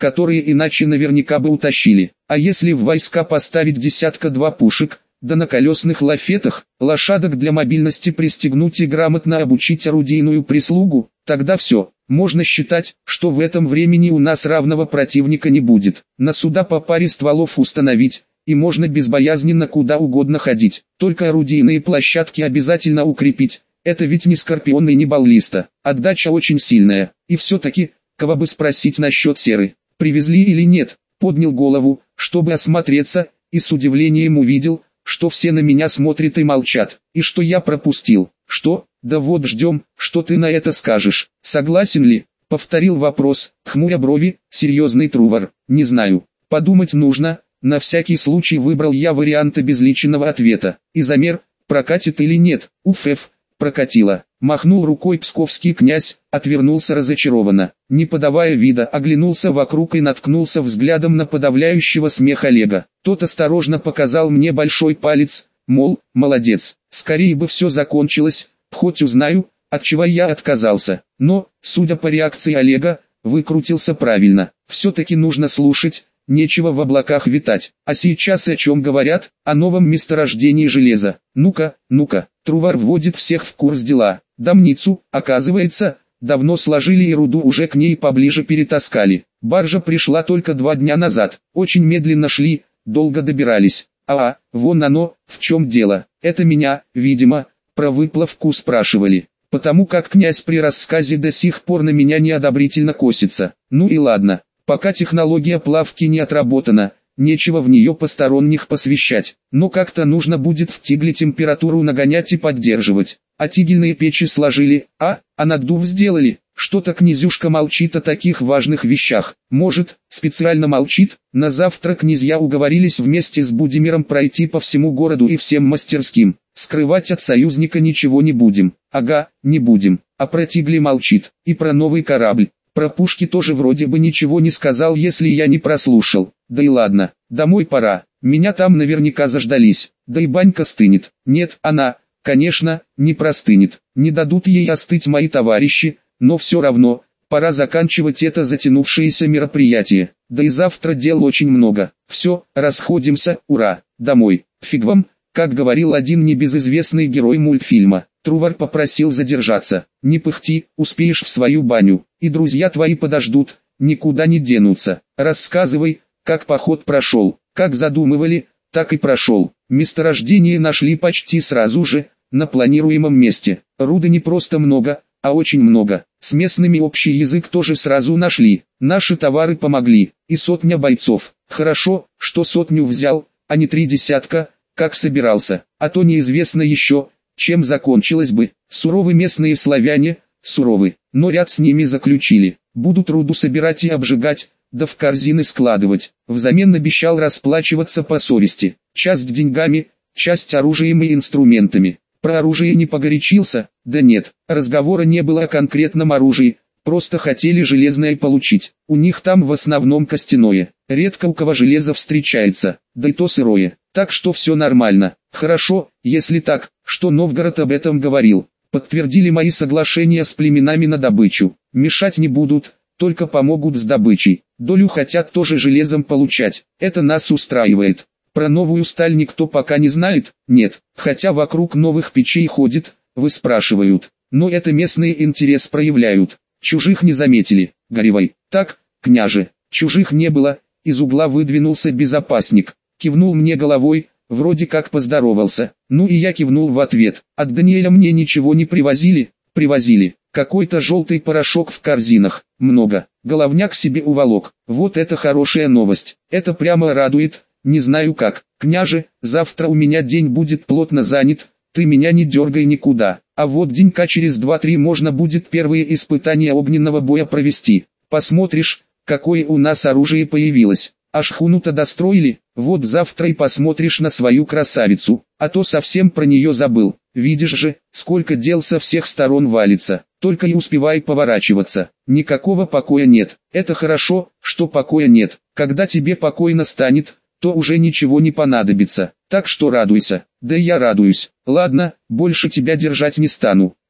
которые иначе наверняка бы утащили. А если в войска поставить десятка-два пушек, да на колесных лафетах, лошадок для мобильности пристегнуть и грамотно обучить орудийную прислугу, тогда все, можно считать, что в этом времени у нас равного противника не будет. На суда по паре стволов установить, и можно безбоязненно куда угодно ходить. Только орудийные площадки обязательно укрепить, это ведь не Скорпион и не Баллиста. Отдача очень сильная, и все-таки, кого бы спросить насчет серы, привезли или нет, поднял голову, чтобы осмотреться, и с удивлением увидел, что все на меня смотрят и молчат, и что я пропустил. Что? Да вот ждем, что ты на это скажешь. Согласен ли? Повторил вопрос, хмуря брови, серьезный Трувор. Не знаю, подумать нужно, на всякий случай выбрал я вариант обезличенного ответа. Изомер, прокатит или нет? Уф, прокатило. Махнул рукой псковский князь, отвернулся разочарованно. Не подавая вида, оглянулся вокруг и наткнулся взглядом на подавляющего смех Олега. Тот осторожно показал мне большой палец, мол, молодец. Скорее бы все закончилось, хоть узнаю, от чего я отказался. Но, судя по реакции Олега, выкрутился правильно. Все-таки нужно слушать, нечего в облаках витать. А сейчас о чем говорят? О новом месторождении железа. Ну-ка, ну-ка. Трувор вводит всех в курс дела. Дамницу, оказывается, давно сложили и руду уже к ней поближе перетаскали. Баржа пришла только два дня назад. Очень медленно шли, долго добирались. А, вон оно, в чем дело. Это меня, видимо, про выплавку спрашивали. Потому как князь при рассказе до сих пор на меня неодобрительно косится. Ну и ладно, пока технология плавки не отработана, нечего в нее посторонних посвящать. Но как-то нужно будет в тигле температуру нагонять и поддерживать. А тигельные печи сложили, а, а наддув сделали. Что-то князюшка молчит о таких важных вещах. Может, специально молчит? На завтра князья уговорились вместе с Будимиром пройти по всему городу и всем мастерским. Скрывать от союзника ничего не будем. Ага, не будем. А про тигли молчит. И про новый корабль. Про пушки тоже вроде бы ничего не сказал, если я не прослушал. Да и ладно, домой пора. Меня там наверняка заждались. Да и банька стынет. Нет, она, конечно, не простынет. Не дадут ей остыть мои товарищи. Но все равно, пора заканчивать это затянувшееся мероприятие. Да и завтра дел очень много. Все, расходимся, ура, домой. Фиг вам, как говорил один небезызвестный герой мультфильма. Трувор попросил задержаться. Не пыхти, успеешь в свою баню. И друзья твои подождут, никуда не денутся. Рассказывай, как поход прошел. Как задумывали, так и прошел. Месторождение нашли почти сразу же, на планируемом месте. Руды не просто много, а очень много. С местными общий язык тоже сразу нашли. Наши товары помогли. И сотня бойцов. Хорошо, что сотню взял, а не три десятка, как собирался. А то неизвестно еще, чем закончилось бы. Суровы местные славяне, суровы. Но ряд с ними заключили. Будут руду собирать и обжигать, да в корзины складывать. Взамен обещал расплачиваться по совести. Часть деньгами, часть оружием и инструментами. Про оружие не погорячился? Да нет, разговора не было о конкретном оружии, просто хотели железное получить. У них там в основном костяное, редко у кого железо встречается, да и то сырое. Так что все нормально. Хорошо, если так, что Новгород об этом говорил. Подтвердили мои соглашения с племенами на добычу. Мешать не будут, только помогут с добычей. Долю хотят тоже железом получать, это нас устраивает. Про новую сталь никто пока не знает? Нет, хотя вокруг новых печей ходит, вы спрашивают. Но это местные интерес проявляют. Чужих не заметили. Горевай. Так, княже, чужих не было. Из угла выдвинулся безопасник. Кивнул мне головой, вроде как поздоровался. Ну и я кивнул в ответ. От Даниэля мне ничего не привозили? Привозили. Какой-то желтый порошок в корзинах. Много. Головняк себе уволок. Вот это хорошая новость. Это прямо радует. Не знаю как. Княже, завтра у меня день будет плотно занят, ты меня не дергай никуда. А вот денька через два-три можно будет первые испытания огненного боя провести. Посмотришь, какое у нас оружие появилось. А шхуну-то достроили, вот завтра и посмотришь на свою красавицу. А то совсем про нее забыл. Видишь же, сколько дел со всех сторон валится. Только и успевай поворачиваться. Никакого покоя нет. Это хорошо, что покоя нет. Когда тебе покойно станет, то уже ничего не понадобится. Так что радуйся. Да и я радуюсь. Ладно, больше тебя держать не стану.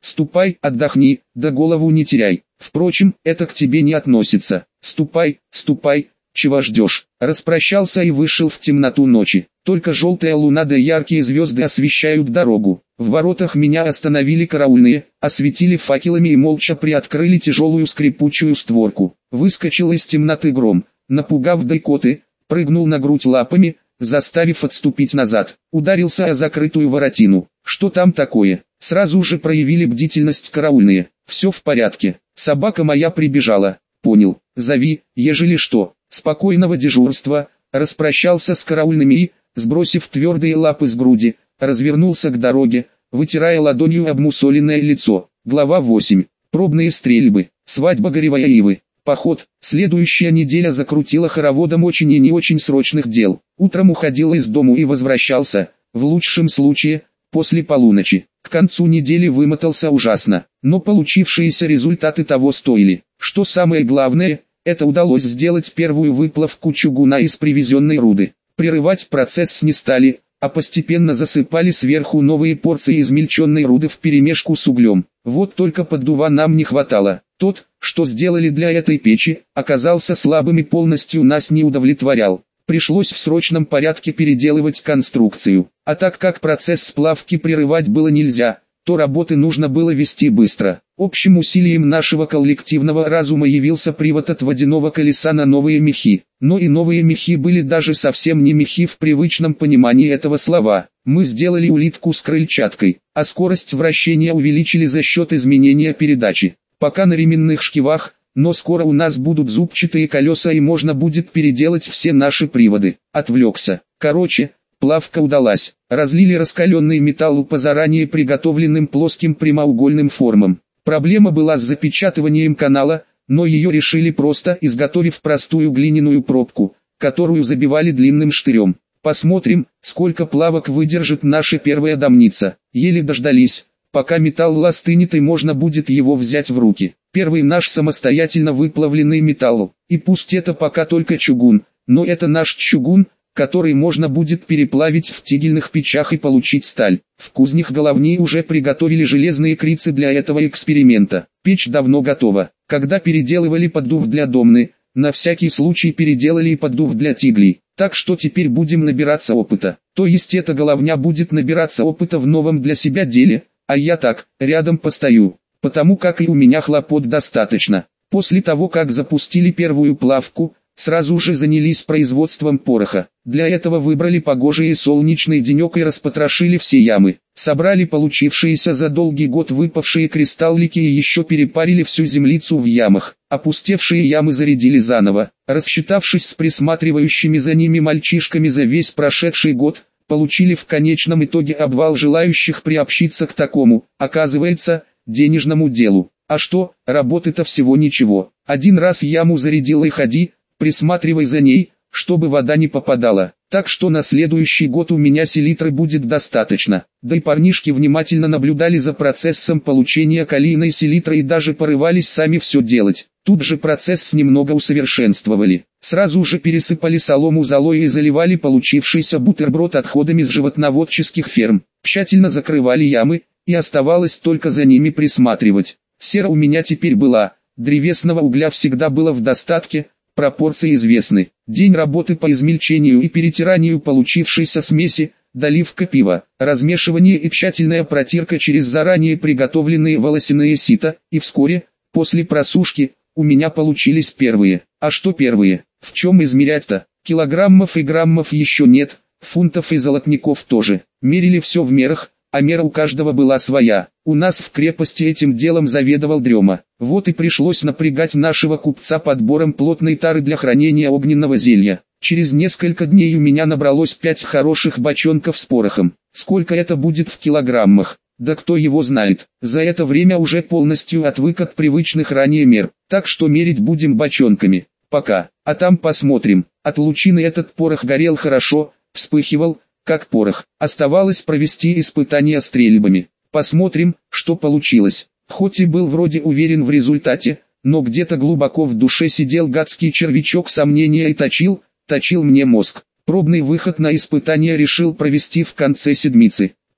Ступай, отдохни, да голову не теряй. Впрочем, это к тебе не относится. Ступай, ступай, чего ждешь? Распрощался и вышел в темноту ночи. Только желтая луна да яркие звезды освещают дорогу. В воротах меня остановили караульные, осветили факелами и молча приоткрыли тяжелую скрипучую створку. Выскочил из темноты Гром, напугав дайкоты, прыгнул на грудь лапами, заставив отступить назад. Ударился о закрытую воротину. Что там такое? Сразу же проявили бдительность караульные. Все в порядке. Собака моя прибежала. Понял. Зови, ежели что. Спокойного дежурства. Распрощался с караульными и, сбросив твердые лапы с груди, развернулся к дороге, вытирая ладонью обмусоленное лицо. Глава восемь. Пробные стрельбы. Свадьба Горевая Ивы. Поход. Следующая неделя закрутила хороводом очень и не очень срочных дел. Утром уходил из дому и возвращался, в лучшем случае, после полуночи. К концу недели вымотался ужасно, но получившиеся результаты того стоили. Что самое главное, это удалось сделать первую выплавку чугуна из привезенной руды. Прерывать процесс не стали, а постепенно засыпали сверху новые порции измельченной руды вперемешку с углем. Вот только поддува нам не хватало. Тот, что сделали для этой печи, оказался слабым и полностью нас не удовлетворял. Пришлось в срочном порядке переделывать конструкцию. А так как процесс сплавки прерывать было нельзя, то работы нужно было вести быстро. Общим усилием нашего коллективного разума явился привод от водяного колеса на новые мехи. Но и новые мехи были даже совсем не мехи в привычном понимании этого слова. Мы сделали улитку с крыльчаткой, а скорость вращения увеличили за счет изменения передачи. Пока на ременных шкивах, но скоро у нас будут зубчатые колеса и можно будет переделать все наши приводы. Отвлекся. Короче, плавка удалась. Разлили раскаленный металл по заранее приготовленным плоским прямоугольным формам. Проблема была с запечатыванием канала, но ее решили просто, изготовив простую глиняную пробку, которую забивали длинным штырем. Посмотрим, сколько плавок выдержит наша первая домница. Еле дождались, пока металл остынет и можно будет его взять в руки. Первый наш самостоятельно выплавленный металл. И пусть это пока только чугун, но это наш чугун, который можно будет переплавить в тигельных печах и получить сталь. В кузнях Головней уже приготовили железные крицы для этого эксперимента. Печь давно готова. Когда переделывали поддув для домны, на всякий случай переделали и поддув для тиглей. Так что теперь будем набираться опыта. То есть эта головня будет набираться опыта в новом для себя деле, а я так, рядом постою, потому как и у меня хлопот достаточно. После того как запустили первую плавку, сразу же занялись производством пороха. Для этого выбрали погожий и солнечный денек и распотрошили все ямы. Собрали получившиеся за долгий год выпавшие кристаллики и еще перепарили всю землицу в ямах. Опустевшие ямы зарядили заново. Рассчитавшись с присматривающими за ними мальчишками за весь прошедший год, получили в конечном итоге обвал желающих приобщиться к такому, оказывается, денежному делу. А что, работы-то всего ничего. Один раз яму зарядил и ходи, присматривай за ней, чтобы вода не попадала. Так что на следующий год у меня селитры будет достаточно. Да и парнишки внимательно наблюдали за процессом получения калийной селитры и даже порывались сами все делать. Тут же процесс немного усовершенствовали. Сразу же пересыпали солому золой и заливали получившийся бутерброд отходами с животноводческих ферм. Тщательно закрывали ямы, и оставалось только за ними присматривать. Сера у меня теперь была, древесного угля всегда было в достатке, пропорции известны. День работы по измельчению и перетиранию получившейся смеси, доливка пива, размешивание и тщательная протирка через заранее приготовленные волосяные сито, и вскоре, после просушки, у меня получились первые. А что первые? В чем измерять-то? Килограммов и граммов еще нет, фунтов и золотников тоже. Мерили все в мерах, а мера у каждого была своя. У нас в крепости этим делом заведовал Дрема. Вот и пришлось напрягать нашего купца подбором плотной тары для хранения огненного зелья. Через несколько дней у меня набралось пять хороших бочонков с порохом. Сколько это будет в килограммах? Да кто его знает. За это время уже полностью отвык от привычных ранее мер. Так что мерить будем бочонками. Пока. А там посмотрим. От лучины этот порох горел хорошо, вспыхивал, как порох. Оставалось провести испытания стрельбами. Посмотрим, что получилось. Хоть и был вроде уверен в результате, но где-то глубоко в душе сидел гадский червячок сомнения и точил, точил мне мозг. Пробный выход на испытание решил провести в конце седмицы.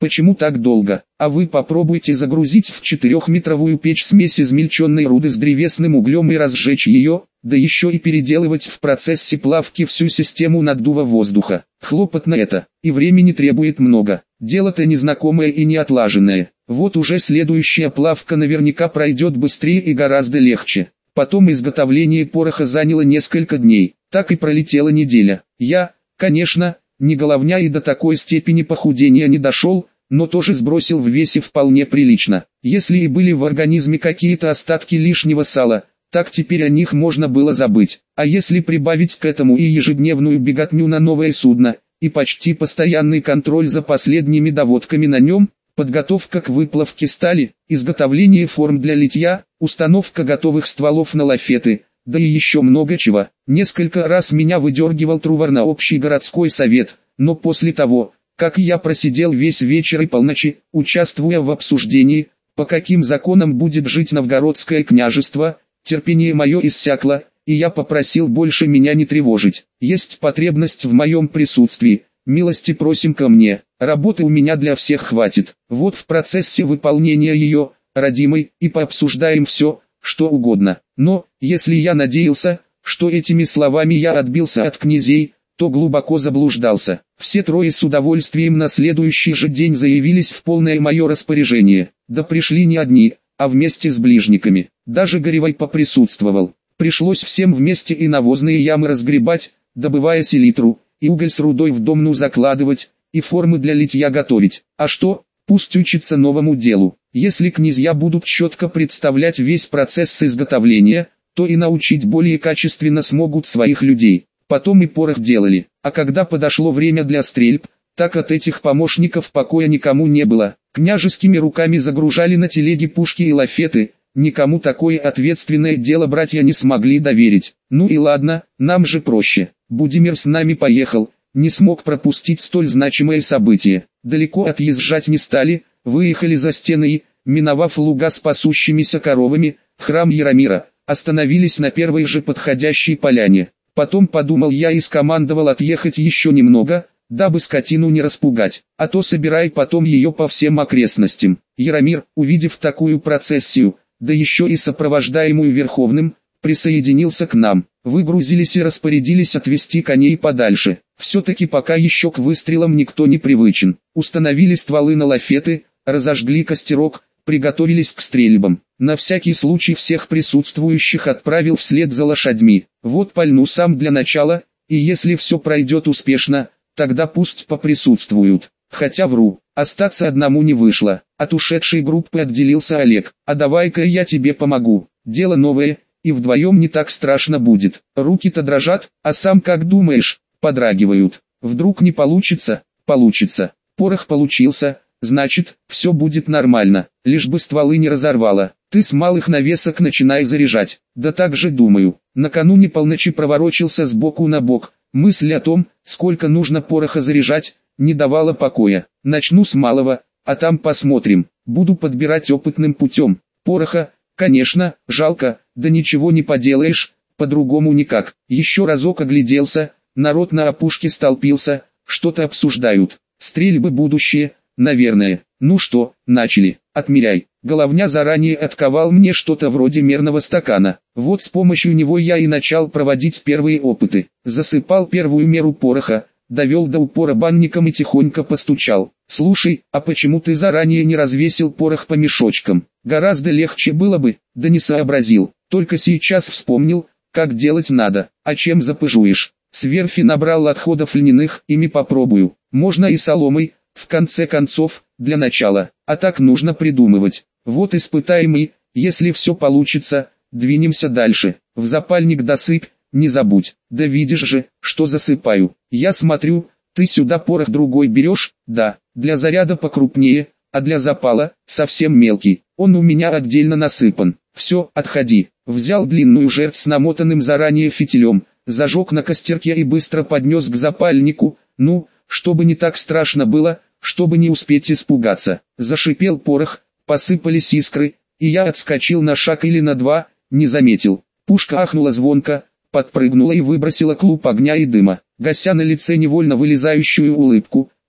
Почему так долго? А вы попробуйте загрузить в четырехметровую печь смесь измельченной руды с древесным углем и разжечь ее, да еще и переделывать в процессе плавки всю систему наддува воздуха. Хлопотно это, и времени требует много. Дело-то незнакомое и неотлаженное. Вот уже следующая плавка наверняка пройдет быстрее и гораздо легче. Потом изготовление пороха заняло несколько дней. Так и пролетела неделя. Я, конечно, не головня и до такой степени похудения не дошел, но тоже сбросил в весе вполне прилично. Если и были в организме какие-то остатки лишнего сала, так теперь о них можно было забыть. А если прибавить к этому и ежедневную беготню на новое судно, и почти постоянный контроль за последними доводками на нем, подготовка к выплавке стали, изготовление форм для литья, установка готовых стволов на лафеты, да и еще много чего. Несколько раз меня выдергивал Трувор на общий городской совет, но после того, как я просидел весь вечер и полночи, участвуя в обсуждении, по каким законам будет жить новгородское княжество, терпение мое иссякло, и я попросил больше меня не тревожить. Есть потребность в моем присутствии, милости просим ко мне, работы у меня для всех хватит. Вот в процессе выполнения ее, родимой, и пообсуждаем все, что угодно. Но, если я надеялся, что этими словами я отбился от князей, то глубоко заблуждался. Все трое с удовольствием на следующий же день заявились в полное мое распоряжение. Да пришли не одни, а вместе с ближниками. Даже Горевой поприсутствовал. Пришлось всем вместе и навозные ямы разгребать, добывая селитру, и уголь с рудой в домну закладывать, и формы для литья готовить. А что? Пусть учится новому делу. Если князья будут четко представлять весь процесс изготовления, то и научить более качественно смогут своих людей. Потом и порох делали. А когда подошло время для стрельб, так от этих помощников покоя никому не было. Княжескими руками загружали на телеги пушки и лафеты, никому такое ответственное дело братья не смогли доверить. Ну и ладно, нам же проще. Будимир с нами поехал, не смог пропустить столь значимое событие. Далеко отъезжать не стали, выехали за стены и, миновав луга с пасущимися коровами, храм Яромира, остановились на первой же подходящей поляне. Потом подумал я и скомандовал отъехать еще немного, дабы скотину не распугать, а то собирай потом ее по всем окрестностям. Яромир, увидев такую процессию, да еще и сопровождаемую Верховным, присоединился к нам. Выгрузились и распорядились отвести коней подальше. Все-таки пока еще к выстрелам никто не привычен. Установили стволы на лафеты, разожгли костерок, приготовились к стрельбам. На всякий случай всех присутствующих отправил вслед за лошадьми. Вот пальну сам для начала, и если все пройдет успешно, тогда пусть поприсутствуют. Хотя вру, остаться одному не вышло. От ушедшей группы отделился Олег. А давай-ка я тебе помогу. Дело новое, и вдвоем не так страшно будет. Руки-то дрожат, а сам как думаешь, подрагивают. Вдруг не получится? Получится. Порох получился, значит, все будет нормально. Лишь бы стволы не разорвало. Ты с малых навесок начинай заряжать. Да так же думаю. Накануне полночи проворочился сбоку на бок. Мысль о том, сколько нужно пороха заряжать, не давала покоя. Начну с малого, а там посмотрим. Буду подбирать опытным путем. Пороха, конечно, жалко, да ничего не поделаешь, по-другому никак. Еще разок огляделся, народ на опушке столпился, что-то обсуждают. Стрельбы будущее, наверное. Ну что, начали, отмеряй. Головня заранее отковал мне что-то вроде мерного стакана. Вот с помощью него я и начал проводить первые опыты. Засыпал первую меру пороха, довел до упора банником и тихонько постучал. «Слушай, а почему ты заранее не развесил порох по мешочкам? Гораздо легче было бы, да не сообразил. Только сейчас вспомнил, как делать надо. А чем запыжуешь? С верфи набрал отходов льняных, ими попробую. Можно и соломой, в конце концов, для начала. А так нужно придумывать. Вот испытаем и, если все получится, двинемся дальше. В запальник досыпь, не забудь. Да видишь же, что засыпаю. Я смотрю, ты сюда порох другой берешь? Да, для заряда покрупнее, а для запала, совсем мелкий. Он у меня отдельно насыпан. Все, отходи. Взял длинную жертв с намотанным заранее фитилем, зажег на костерке и быстро поднес к запальнику, ну, чтобы не так страшно было, чтобы не успеть испугаться. Зашипел порох, посыпались искры, и я отскочил на шаг или на два, не заметил. Пушка ахнула звонко, подпрыгнула и выбросила клуб огня и дыма. Гася на лице невольно вылезающую улыбку,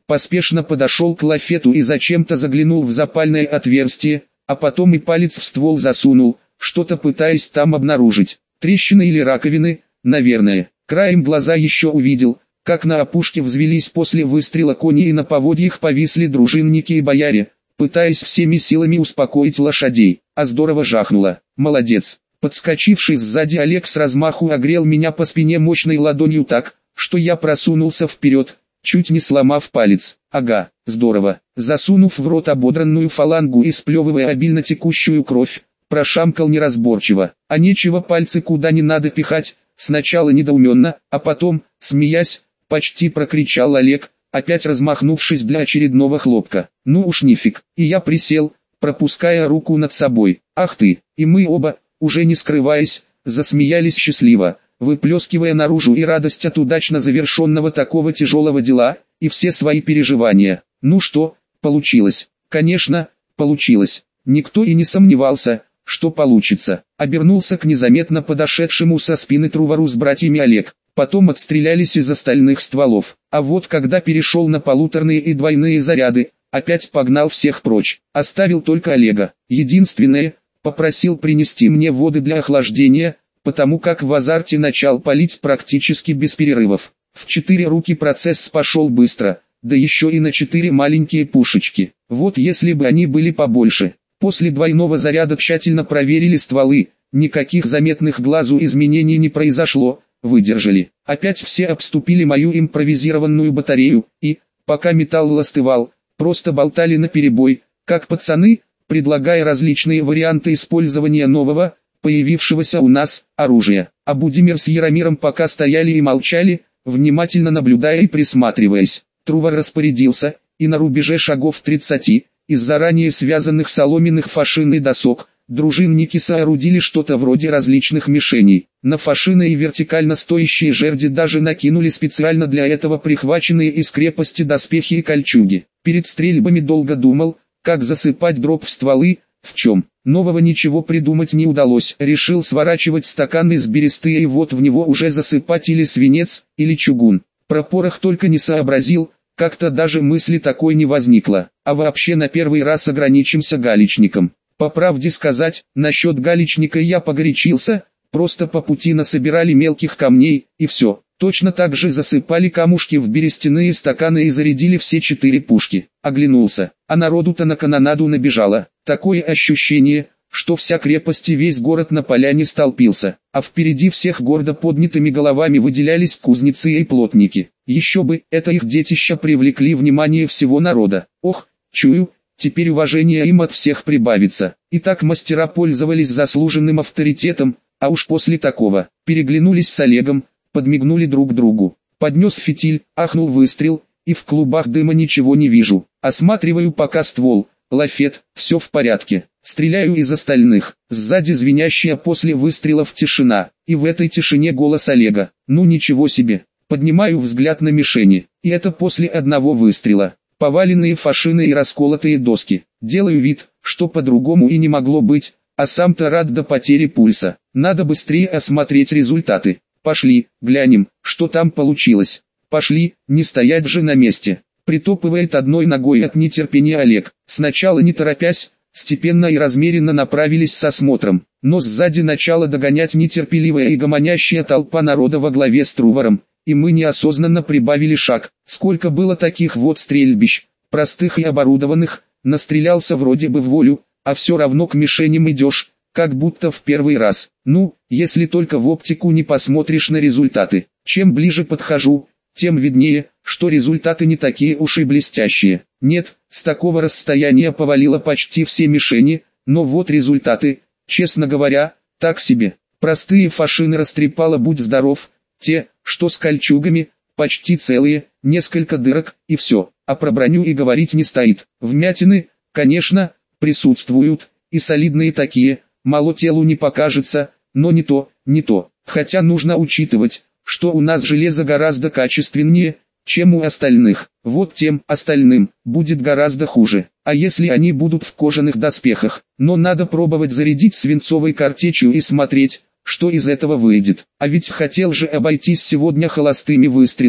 поспешно подошел к лафету и зачем-то заглянул в запальное отверстие, а потом и палец в ствол засунул, что-то пытаясь там обнаружить. Трещины или раковины, наверное. Краем глаза еще увидел, как на опушке взвелись после выстрела кони и на поводьях повисли дружинники и бояре, пытаясь всеми силами успокоить лошадей. А здорово жахнуло. Молодец. Подскочивший сзади Олег с размаху огрел меня по спине мощной ладонью так, что я просунулся вперед, чуть не сломав палец. Ага, здорово. Засунув в рот ободранную фалангу и сплевывая обильно текущую кровь, прошамкал неразборчиво. А нечего пальцы куда не надо пихать. Сначала недоуменно, а потом, смеясь, почти прокричал Олег, опять размахнувшись для очередного хлопка. Ну уж нифиг. И я присел, пропуская руку над собой. Ах ты, и мы оба, уже не скрываясь, засмеялись счастливо, выплескивая наружу и радость от удачно завершенного такого тяжелого дела, и все свои переживания. Ну что, получилось? Конечно, получилось. Никто и не сомневался, что получится. Обернулся к незаметно подошедшему со спины Трувару с братьями Олег. Потом отстрелялись из остальных стволов. А вот когда перешел на полуторные и двойные заряды, опять погнал всех прочь. Оставил только Олега. Единственное, попросил принести мне воды для охлаждения, потому как в азарте начал палить практически без перерывов. В четыре руки процесс пошел быстро, да еще и на четыре маленькие пушечки. Вот если бы они были побольше. После двойного заряда тщательно проверили стволы, никаких заметных глазу изменений не произошло, выдержали. Опять все обступили мою импровизированную батарею, и, пока металл остывал, просто болтали наперебой, как пацаны, предлагая различные варианты использования нового, появившегося у нас, оружия. А Будимир с Яромиром пока стояли и молчали, внимательно наблюдая и присматриваясь. Трувар распорядился, и на рубеже шагов тридцати, из заранее связанных соломенных фашин и досок, дружинники соорудили что-то вроде различных мишеней. На фашины и вертикально стоящие жерди даже накинули специально для этого прихваченные из крепости доспехи и кольчуги. Перед стрельбами долго думал, как засыпать дробь в стволы, в чем. Нового ничего придумать не удалось. Решил сворачивать стакан из бересты и вот в него уже засыпать или свинец, или чугун. Про порох только не сообразил, как-то даже мысли такой не возникло. А вообще на первый раз ограничимся галечником. По правде сказать, насчет галечника я погорячился, просто по пути насобирали мелких камней, и все. Точно так же засыпали камушки в берестяные стаканы и зарядили все четыре пушки. Оглянулся, а народу-то на канонаду набежало. Такое ощущение, что вся крепость и весь город на поляне столпился, а впереди всех гордо поднятыми головами выделялись кузнецы и плотники. Еще бы, это их детища привлекли внимание всего народа. Ох, чую, теперь уважение им от всех прибавится. И так мастера пользовались заслуженным авторитетом, а уж после такого, переглянулись с Олегом, подмигнули друг другу. Поднес фитиль, ахнул выстрел, и в клубах дыма ничего не вижу. Осматриваю пока ствол, лафет, все в порядке. Стреляю из остальных. Сзади звенящая после выстрелов тишина, и в этой тишине голос Олега. Ну ничего себе. Поднимаю взгляд на мишени, и это после одного выстрела. Поваленные фашины и расколотые доски. Делаю вид, что по-другому и не могло быть, а сам-то рад до потери пульса. Надо быстрее осмотреть результаты. Пошли, глянем, что там получилось. Пошли, не стоять же на месте. Притопывает одной ногой от нетерпения Олег. Сначала не торопясь, степенно и размеренно направились с осмотром. Но сзади начала догонять нетерпеливая и гомонящая толпа народа во главе с Труваром. И мы неосознанно прибавили шаг. Сколько было таких вот стрельбищ, простых и оборудованных, настрелялся вроде бы в волю, а все равно к мишеням идешь, как будто в первый раз. Ну, если только в оптику не посмотришь на результаты. Чем ближе подхожу, тем виднее, что результаты не такие уж и блестящие. Нет, с такого расстояния повалило почти все мишени, но вот результаты, честно говоря, так себе. Простые фашины растрепало будь здоров, те, что с кольчугами, почти целые, несколько дырок, и все. А про броню и говорить не стоит. Вмятины, конечно, присутствуют, и солидные такие, мало телу не покажется, но не то, не то. Хотя нужно учитывать, что у нас железо гораздо качественнее, чем у остальных. Вот тем остальным будет гораздо хуже. А если они будут в кожаных доспехах? Но надо пробовать зарядить свинцовой картечью и смотреть, что из этого выйдет. А ведь хотел же обойтись сегодня холостыми выстрелами,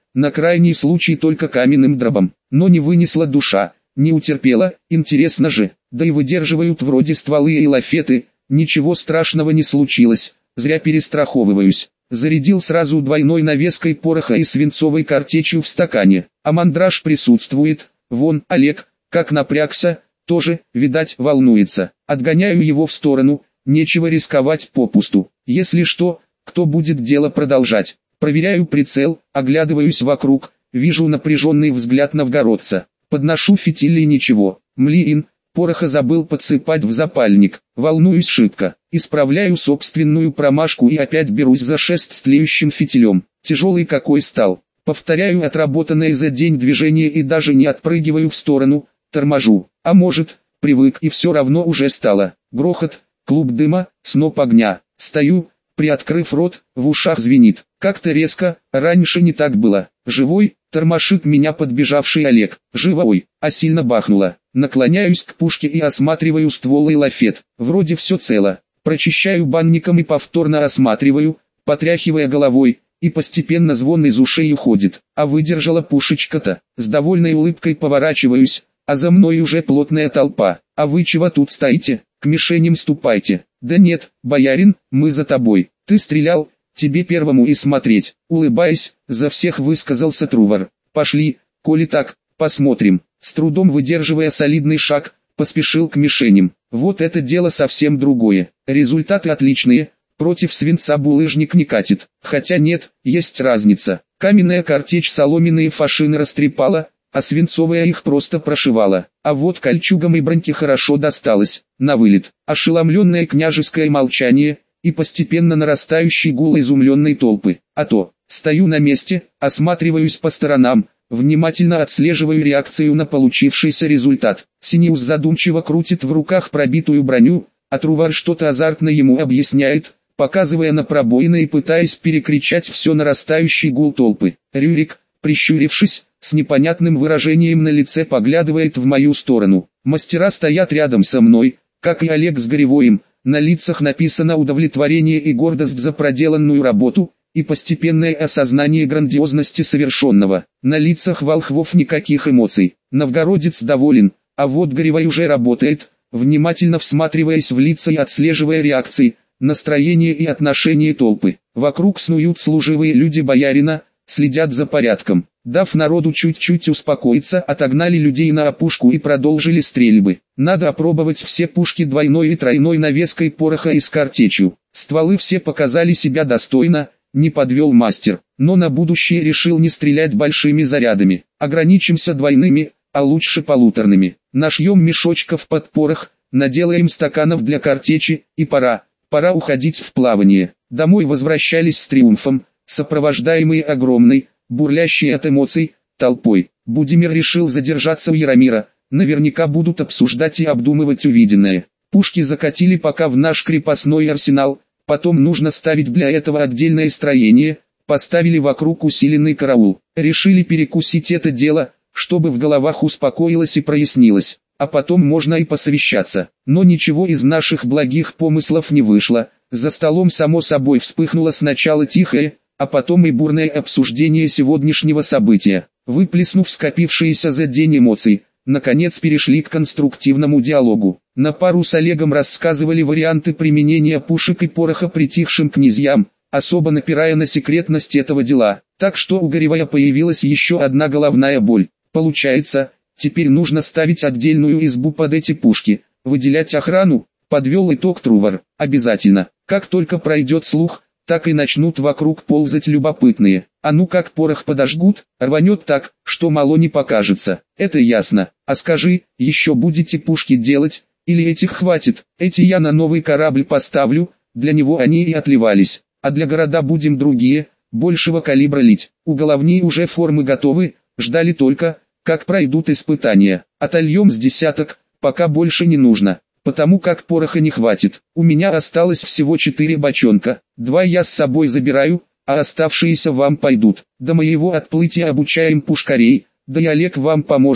на крайний случай только каменным дробом. Но не вынесла душа, не утерпела, интересно же, да и выдерживают вроде стволы и лафеты, ничего страшного не случилось, зря перестраховываюсь. Зарядил сразу двойной навеской пороха и свинцовой картечью в стакане, а мандраж присутствует, вон, Олег, как напрягся, тоже, видать, волнуется. Отгоняю его в сторону, нечего рисковать попусту. Если что, кто будет дело продолжать? Проверяю прицел, оглядываюсь вокруг, вижу напряженный взгляд новгородца. Подношу фитиль и ничего. Млин, пороха забыл подсыпать в запальник. Волнуюсь шибко. Исправляю собственную промашку и опять берусь за шест с тлеющим фитилем. Тяжелый какой стал. Повторяю отработанное за день движение и даже не отпрыгиваю в сторону, торможу. А может, привык и все равно уже стало. Грохот, клуб дыма, сноп огня. Стою, приоткрыв рот, в ушах звенит. Как-то резко, раньше не так было. Живой, тормошит меня подбежавший Олег. Живой, а сильно бахнуло. Наклоняюсь к пушке и осматриваю ствол и лафет. Вроде все цело. Прочищаю банником и повторно осматриваю, потряхивая головой, и постепенно звон из ушей уходит. А выдержала пушечка-то. С довольной улыбкой поворачиваюсь, а за мной уже плотная толпа. А вы чего тут стоите? К мишеням ступайте. Да нет, боярин, мы за тобой. Ты стрелял, тебе первому и смотреть. Улыбаясь, за всех высказался Трувор. Пошли, коли так, посмотрим. С трудом выдерживая солидный шаг, поспешил к мишеням. Вот это дело совсем другое. Результаты отличные, против свинца булыжник не катит. Хотя нет, есть разница. Каменная картечь соломенные фашины растрепала, а свинцовая их просто прошивала. А вот кольчугам и броньке хорошо досталось, на вылет. Ошеломленное княжеское молчание и постепенно нарастающий гул изумленной толпы. А то, стою на месте, осматриваюсь по сторонам, внимательно отслеживаю реакцию на получившийся результат. Синеус задумчиво крутит в руках пробитую броню, а Трувор что-то азартно ему объясняет, показывая на пробоины и пытаясь перекричать все нарастающий гул толпы. Рюрик, прищурившись, с непонятным выражением на лице поглядывает в мою сторону. Мастера стоят рядом со мной, как и Олег с Горевоем, на лицах написано удовлетворение и гордость за проделанную работу, и постепенное осознание грандиозности совершенного. На лицах волхвов никаких эмоций. Новгородец доволен, а вот Горевой уже работает, внимательно всматриваясь в лица и отслеживая реакции, настроение и отношение толпы. Вокруг снуют служивые люди боярина, следят за порядком. Дав народу чуть-чуть успокоиться, отогнали людей на опушку и продолжили стрельбы. Надо опробовать все пушки двойной и тройной навеской пороха и с картечью. Стволы все показали себя достойно, не подвел мастер, но на будущее решил не стрелять большими зарядами. Ограничимся двойными, а лучше полуторными. Нашьем мешочков под порох, наделаем стаканов для картечи, и пора, пора уходить в плавание. Домой возвращались с триумфом, сопровождаемые огромной, бурлящей от эмоций, толпой. Будимир решил задержаться у Яромира, наверняка будут обсуждать и обдумывать увиденное. Пушки закатили пока в наш крепостной арсенал, потом нужно ставить для этого отдельное строение, поставили вокруг усиленный караул. Решили перекусить это дело, чтобы в головах успокоилось и прояснилось, а потом можно и посовещаться. Но ничего из наших благих помыслов не вышло, за столом само собой вспыхнуло сначала тихое, а потом и бурное обсуждение сегодняшнего события. Выплеснув скопившиеся за день эмоций, наконец перешли к конструктивному диалогу. На пару с Олегом рассказывали варианты применения пушек и пороха притихшим князьям, особо напирая на секретность этого дела. Так что у Горевая появилась еще одна головная боль. Получается, теперь нужно ставить отдельную избу под эти пушки, выделять охрану, подвел итог Трувор. Обязательно, как только пройдет слух, так и начнут вокруг ползать любопытные. А ну как порох подожгут, рванет так, что мало не покажется. Это ясно. А скажи, еще будете пушки делать, или этих хватит? Эти я на новый корабль поставлю, для него они и отливались. А для города будем другие, большего калибра лить. У головней уже формы готовы, ждали только, как пройдут испытания. Отольем с десяток, пока больше не нужно. Потому как пороха не хватит. У меня осталось всего четыре бочонка, два я с собой забираю, а оставшиеся вам пойдут. До моего отплытия обучаем пушкарей, да и Олег вам поможет,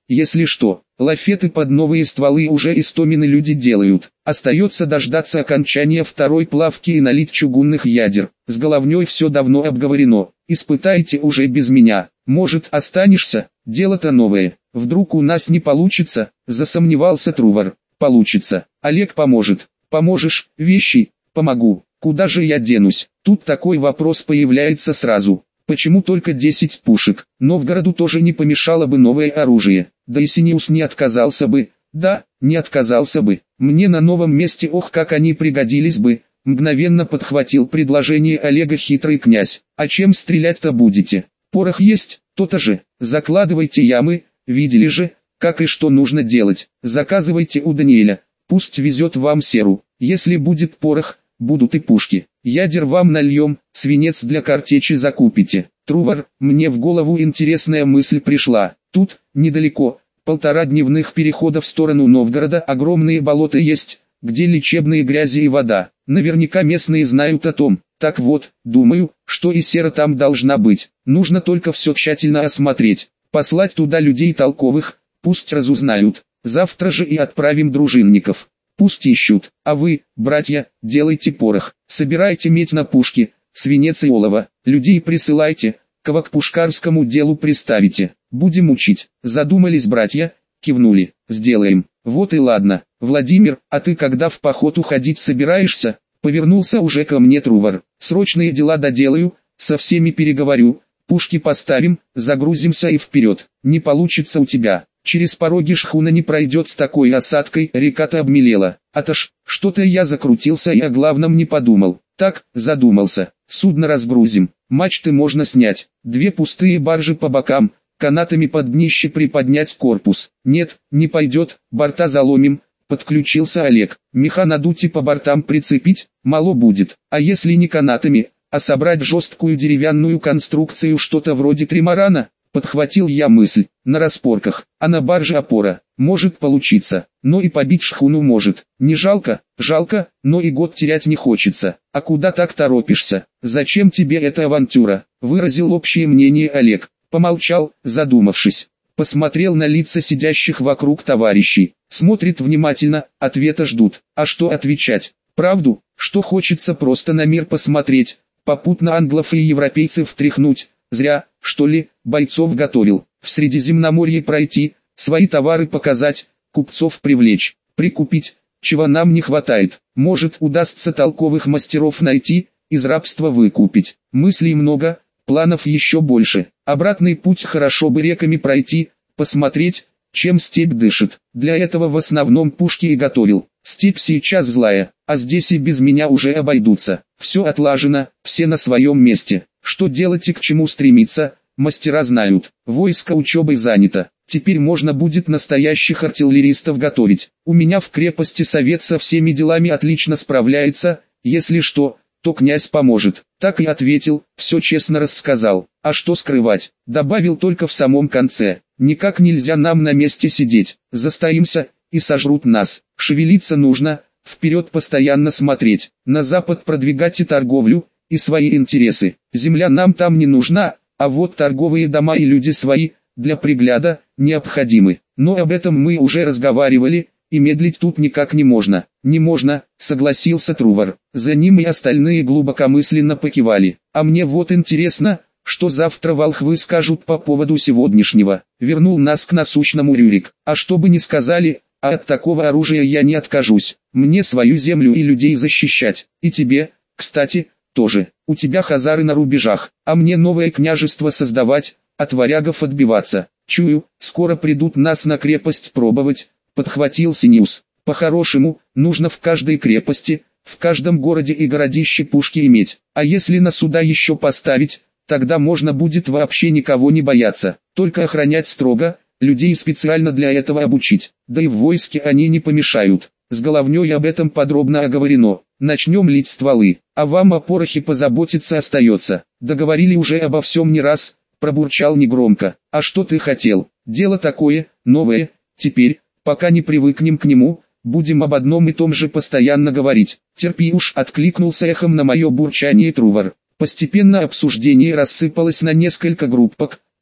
если что. Лафеты под новые стволы уже истомины люди делают. Остается дождаться окончания второй плавки и налить чугунных ядер. С головней все давно обговорено. Испытайте уже без меня. Может, останешься? Дело-то новое. Вдруг у нас не получится? Засомневался Трувор. Получится. Олег поможет. Поможешь? Вещи? Помогу. Куда же я денусь? Тут такой вопрос появляется сразу. Почему только десять пушек? Новгороду тоже не помешало бы новое оружие. Да и Синеус не отказался бы. Да, не отказался бы. Мне на новом месте ох как они пригодились бы. Мгновенно подхватил предложение Олега хитрый князь. А чем стрелять-то будете? Порох есть, то-то же. Закладывайте ямы, видели же, как и что нужно делать. Заказывайте у Даниэля, пусть везет вам серу. Если будет порох, будут и пушки. Ядер вам нальем, свинец для картечи закупите. Трувор, мне в голову интересная мысль пришла. Тут, недалеко, полтора дневных перехода в сторону Новгорода, огромные болота есть, где лечебные грязи и вода. Наверняка местные знают о том. Так вот, думаю, что и сера там должна быть. Нужно только все тщательно осмотреть. Послать туда людей толковых, пусть разузнают. Завтра же и отправим дружинников. Пусть ищут, а вы, братья, делайте порох, собирайте медь на пушки, свинец и олово, людей присылайте, кого к пушкарскому делу приставите, будем учить. Задумались братья, кивнули, сделаем. Вот и ладно. Владимир, а ты когда в поход уходить собираешься? Повернулся уже ко мне Трувор. Срочные дела доделаю, со всеми переговорю, пушки поставим, загрузимся и вперед. Не получится у тебя. Через пороги шхуна не пройдет с такой осадкой, река-то обмелела. Аташ, что-то я закрутился и о главном не подумал. Так, задумался. Судно разгрузим, мачты можно снять, две пустые баржи по бокам, канатами под днище приподнять корпус. Нет, не пойдет, борта заломим. Подключился Олег. Меха надуть и по бортам прицепить, мало будет. А если не канатами, а собрать жесткую деревянную конструкцию, что-то вроде тримарана? Подхватил я мысль. На распорках, а на барже опора. Может получиться, но и побить шхуну может. Не жалко? Жалко, но и год терять не хочется. А куда так торопишься? Зачем тебе эта авантюра? Выразил общее мнение Олег. Помолчал, задумавшись. Посмотрел на лица сидящих вокруг товарищей. Смотрит внимательно, ответа ждут. А что отвечать? Правду, что хочется просто на мир посмотреть, попутно англов и европейцев тряхнуть. Зря, что ли, бойцов готовил. В Средиземноморье пройти, свои товары показать, купцов привлечь, прикупить, чего нам не хватает. Может, удастся толковых мастеров найти, из рабства выкупить. Мыслей много, планов еще больше. Обратный путь хорошо бы реками пройти, посмотреть, чем степь дышит. Для этого в основном пушки и готовил. Степь сейчас злая, а здесь и без меня уже обойдутся. Все отлажено, все на своем месте. Что делать и к чему стремиться, мастера знают. Войско учебой занято. Теперь можно будет настоящих артиллеристов готовить. У меня в крепости совет со всеми делами отлично справляется, если что, то князь поможет. Так и ответил, все честно рассказал. А что скрывать, добавил только в самом конце. Никак нельзя нам на месте сидеть, застоимся, и сожрут нас. Шевелиться нужно, вперед постоянно смотреть, на запад продвигать и торговлю, и свои интересы. Земля нам там не нужна, а вот торговые дома и люди свои, для пригляда, необходимы. Но об этом мы уже разговаривали, и медлить тут никак не можно. Не можно, согласился Трувор. За ним и остальные глубокомысленно покивали. А мне вот интересно, что завтра волхвы скажут по поводу сегодняшнего. Вернул нас к насущному Рюрик. А что бы ни сказали, а от такого оружия я не откажусь. Мне свою землю и людей защищать. И тебе, кстати, тоже. У тебя хазары на рубежах, а мне новое княжество создавать, от варягов отбиваться. Чую, скоро придут нас на крепость пробовать, подхватил Синеус. По-хорошему, нужно в каждой крепости, в каждом городе и городище пушки иметь. А если на суда еще поставить, тогда можно будет вообще никого не бояться. Только охранять строго, людей специально для этого обучить. Да и в войске они не помешают. С головней об этом подробно оговорено. Начнем лить стволы, а вам о порохе позаботиться остается. Договорили уже обо всем не раз, пробурчал негромко. А что ты хотел? Дело такое, новое, теперь, пока не привыкнем к нему, будем об одном и том же постоянно говорить. Терпи уж, откликнулся эхом на мое бурчание Трувор. Постепенно обсуждение рассыпалось на несколько группок,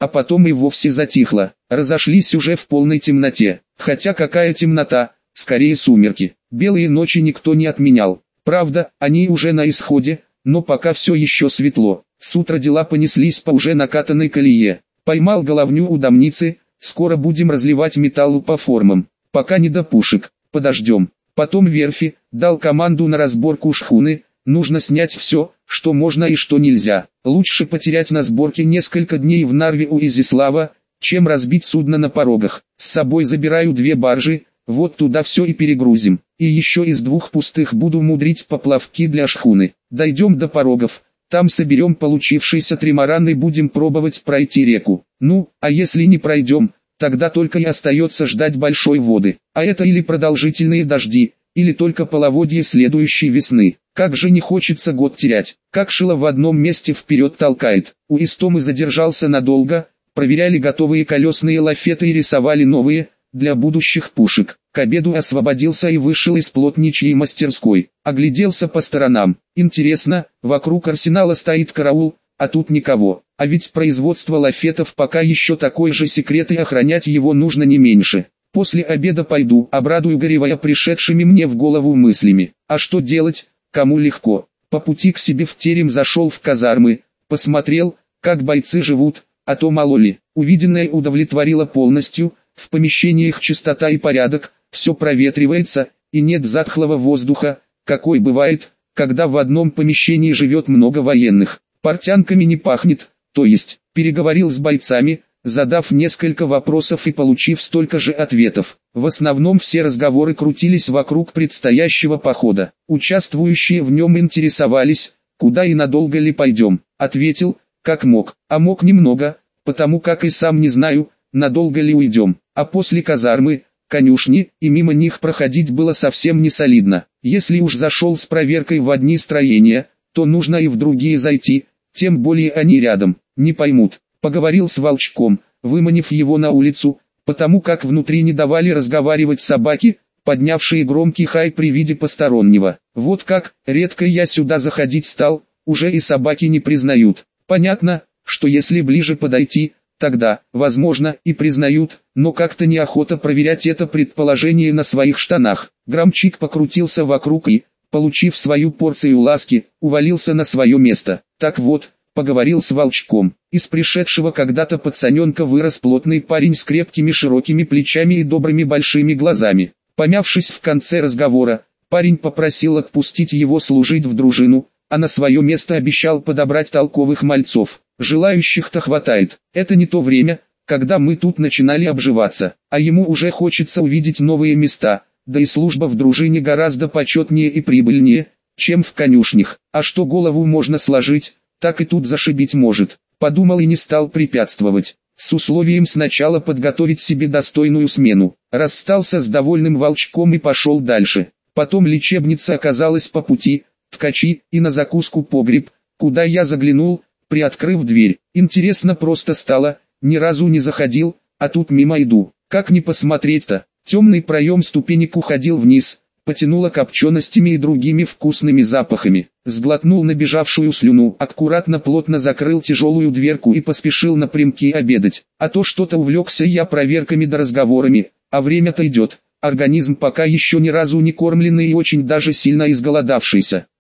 а потом и вовсе затихло. Разошлись уже в полной темноте. Хотя какая темнота, скорее сумерки. Белые ночи никто не отменял. Правда, они уже на исходе, но пока все еще светло. С утра дела понеслись по уже накатанной колее. Поймал головню у домницы, скоро будем разливать металлу по формам. Пока не до пушек, подождем. Потом верфи, дал команду на разборку шхуны, нужно снять все, что можно и что нельзя. Лучше потерять на сборке несколько дней в Нарве у Изяслава, чем разбить судно на порогах. С собой забираю две баржи, вот туда все и перегрузим. И еще из двух пустых буду мудрить поплавки для шхуны. Дойдем до порогов, там соберем получившийся тримаран и будем пробовать пройти реку. Ну, а если не пройдем, тогда только и остается ждать большой воды. А это или продолжительные дожди, или только половодье следующей весны. Как же не хочется год терять, как шило в одном месте вперед толкает. У Истомы задержался надолго, проверяли готовые колесные лафеты и рисовали новые, для будущих пушек. К обеду освободился и вышел из плотничьей мастерской. Огляделся по сторонам. Интересно, вокруг арсенала стоит караул, а тут никого. А ведь производство лафетов пока еще такой же секрет, и охранять его нужно не меньше. После обеда пойду, обрадую Горевая пришедшими мне в голову мыслями. А что делать, кому легко. По пути к себе в терем зашел в казармы, посмотрел, как бойцы живут, а то мало ли. Увиденное удовлетворило полностью, в помещениях чистота и порядок, все проветривается, и нет затхлого воздуха, какой бывает, когда в одном помещении живет много военных. Портянками не пахнет, то есть, переговорил с бойцами, задав несколько вопросов и получив столько же ответов. В основном все разговоры крутились вокруг предстоящего похода. Участвующие в нем интересовались, куда и надолго ли пойдем. Ответил, как мог, а мог немного, потому как и сам не знаю, надолго ли уйдем. А после казармы, конюшни, и мимо них проходить было совсем не солидно. Если уж зашел с проверкой в одни строения, то нужно и в другие зайти, тем более они рядом, не поймут. Поговорил с волчком, выманив его на улицу, потому как внутри не давали разговаривать собаки, поднявшие громкий хай при виде постороннего. Вот как, редко я сюда заходить стал, уже и собаки не признают. Понятно, что если ближе подойти, тогда, возможно, и признают, но как-то неохота проверять это предположение на своих штанах. Громчик покрутился вокруг и, получив свою порцию ласки, увалился на свое место. Так вот, поговорил с волчком. Из пришедшего когда-то пацаненка вырос плотный парень с крепкими широкими плечами и добрыми большими глазами. Помявшись в конце разговора, парень попросил отпустить его служить в дружину, а на свое место обещал подобрать толковых мальцов. Желающих-то хватает. Это не то время, когда мы тут начинали обживаться, а ему уже хочется увидеть новые места, да и служба в дружине гораздо почетнее и прибыльнее, чем в конюшнях. А что голову можно сложить, так и тут зашибить может. Подумал и не стал препятствовать, с условием сначала подготовить себе достойную смену. Расстался с довольным волчком и пошел дальше. Потом лечебница оказалась по пути, ткачи и на закуску погреб, куда я заглянул, приоткрыв дверь. Интересно просто стало, ни разу не заходил, а тут мимо иду. Как не посмотреть-то? Темный проем ступенек уходил вниз, потянуло копченостями и другими вкусными запахами. Сглотнул набежавшую слюну, аккуратно плотно закрыл тяжелую дверку и поспешил напрямки обедать. А то что-то увлекся я проверками да разговорами, а время-то идет. Организм пока еще ни разу не кормленный и очень даже сильно изголодавшийся.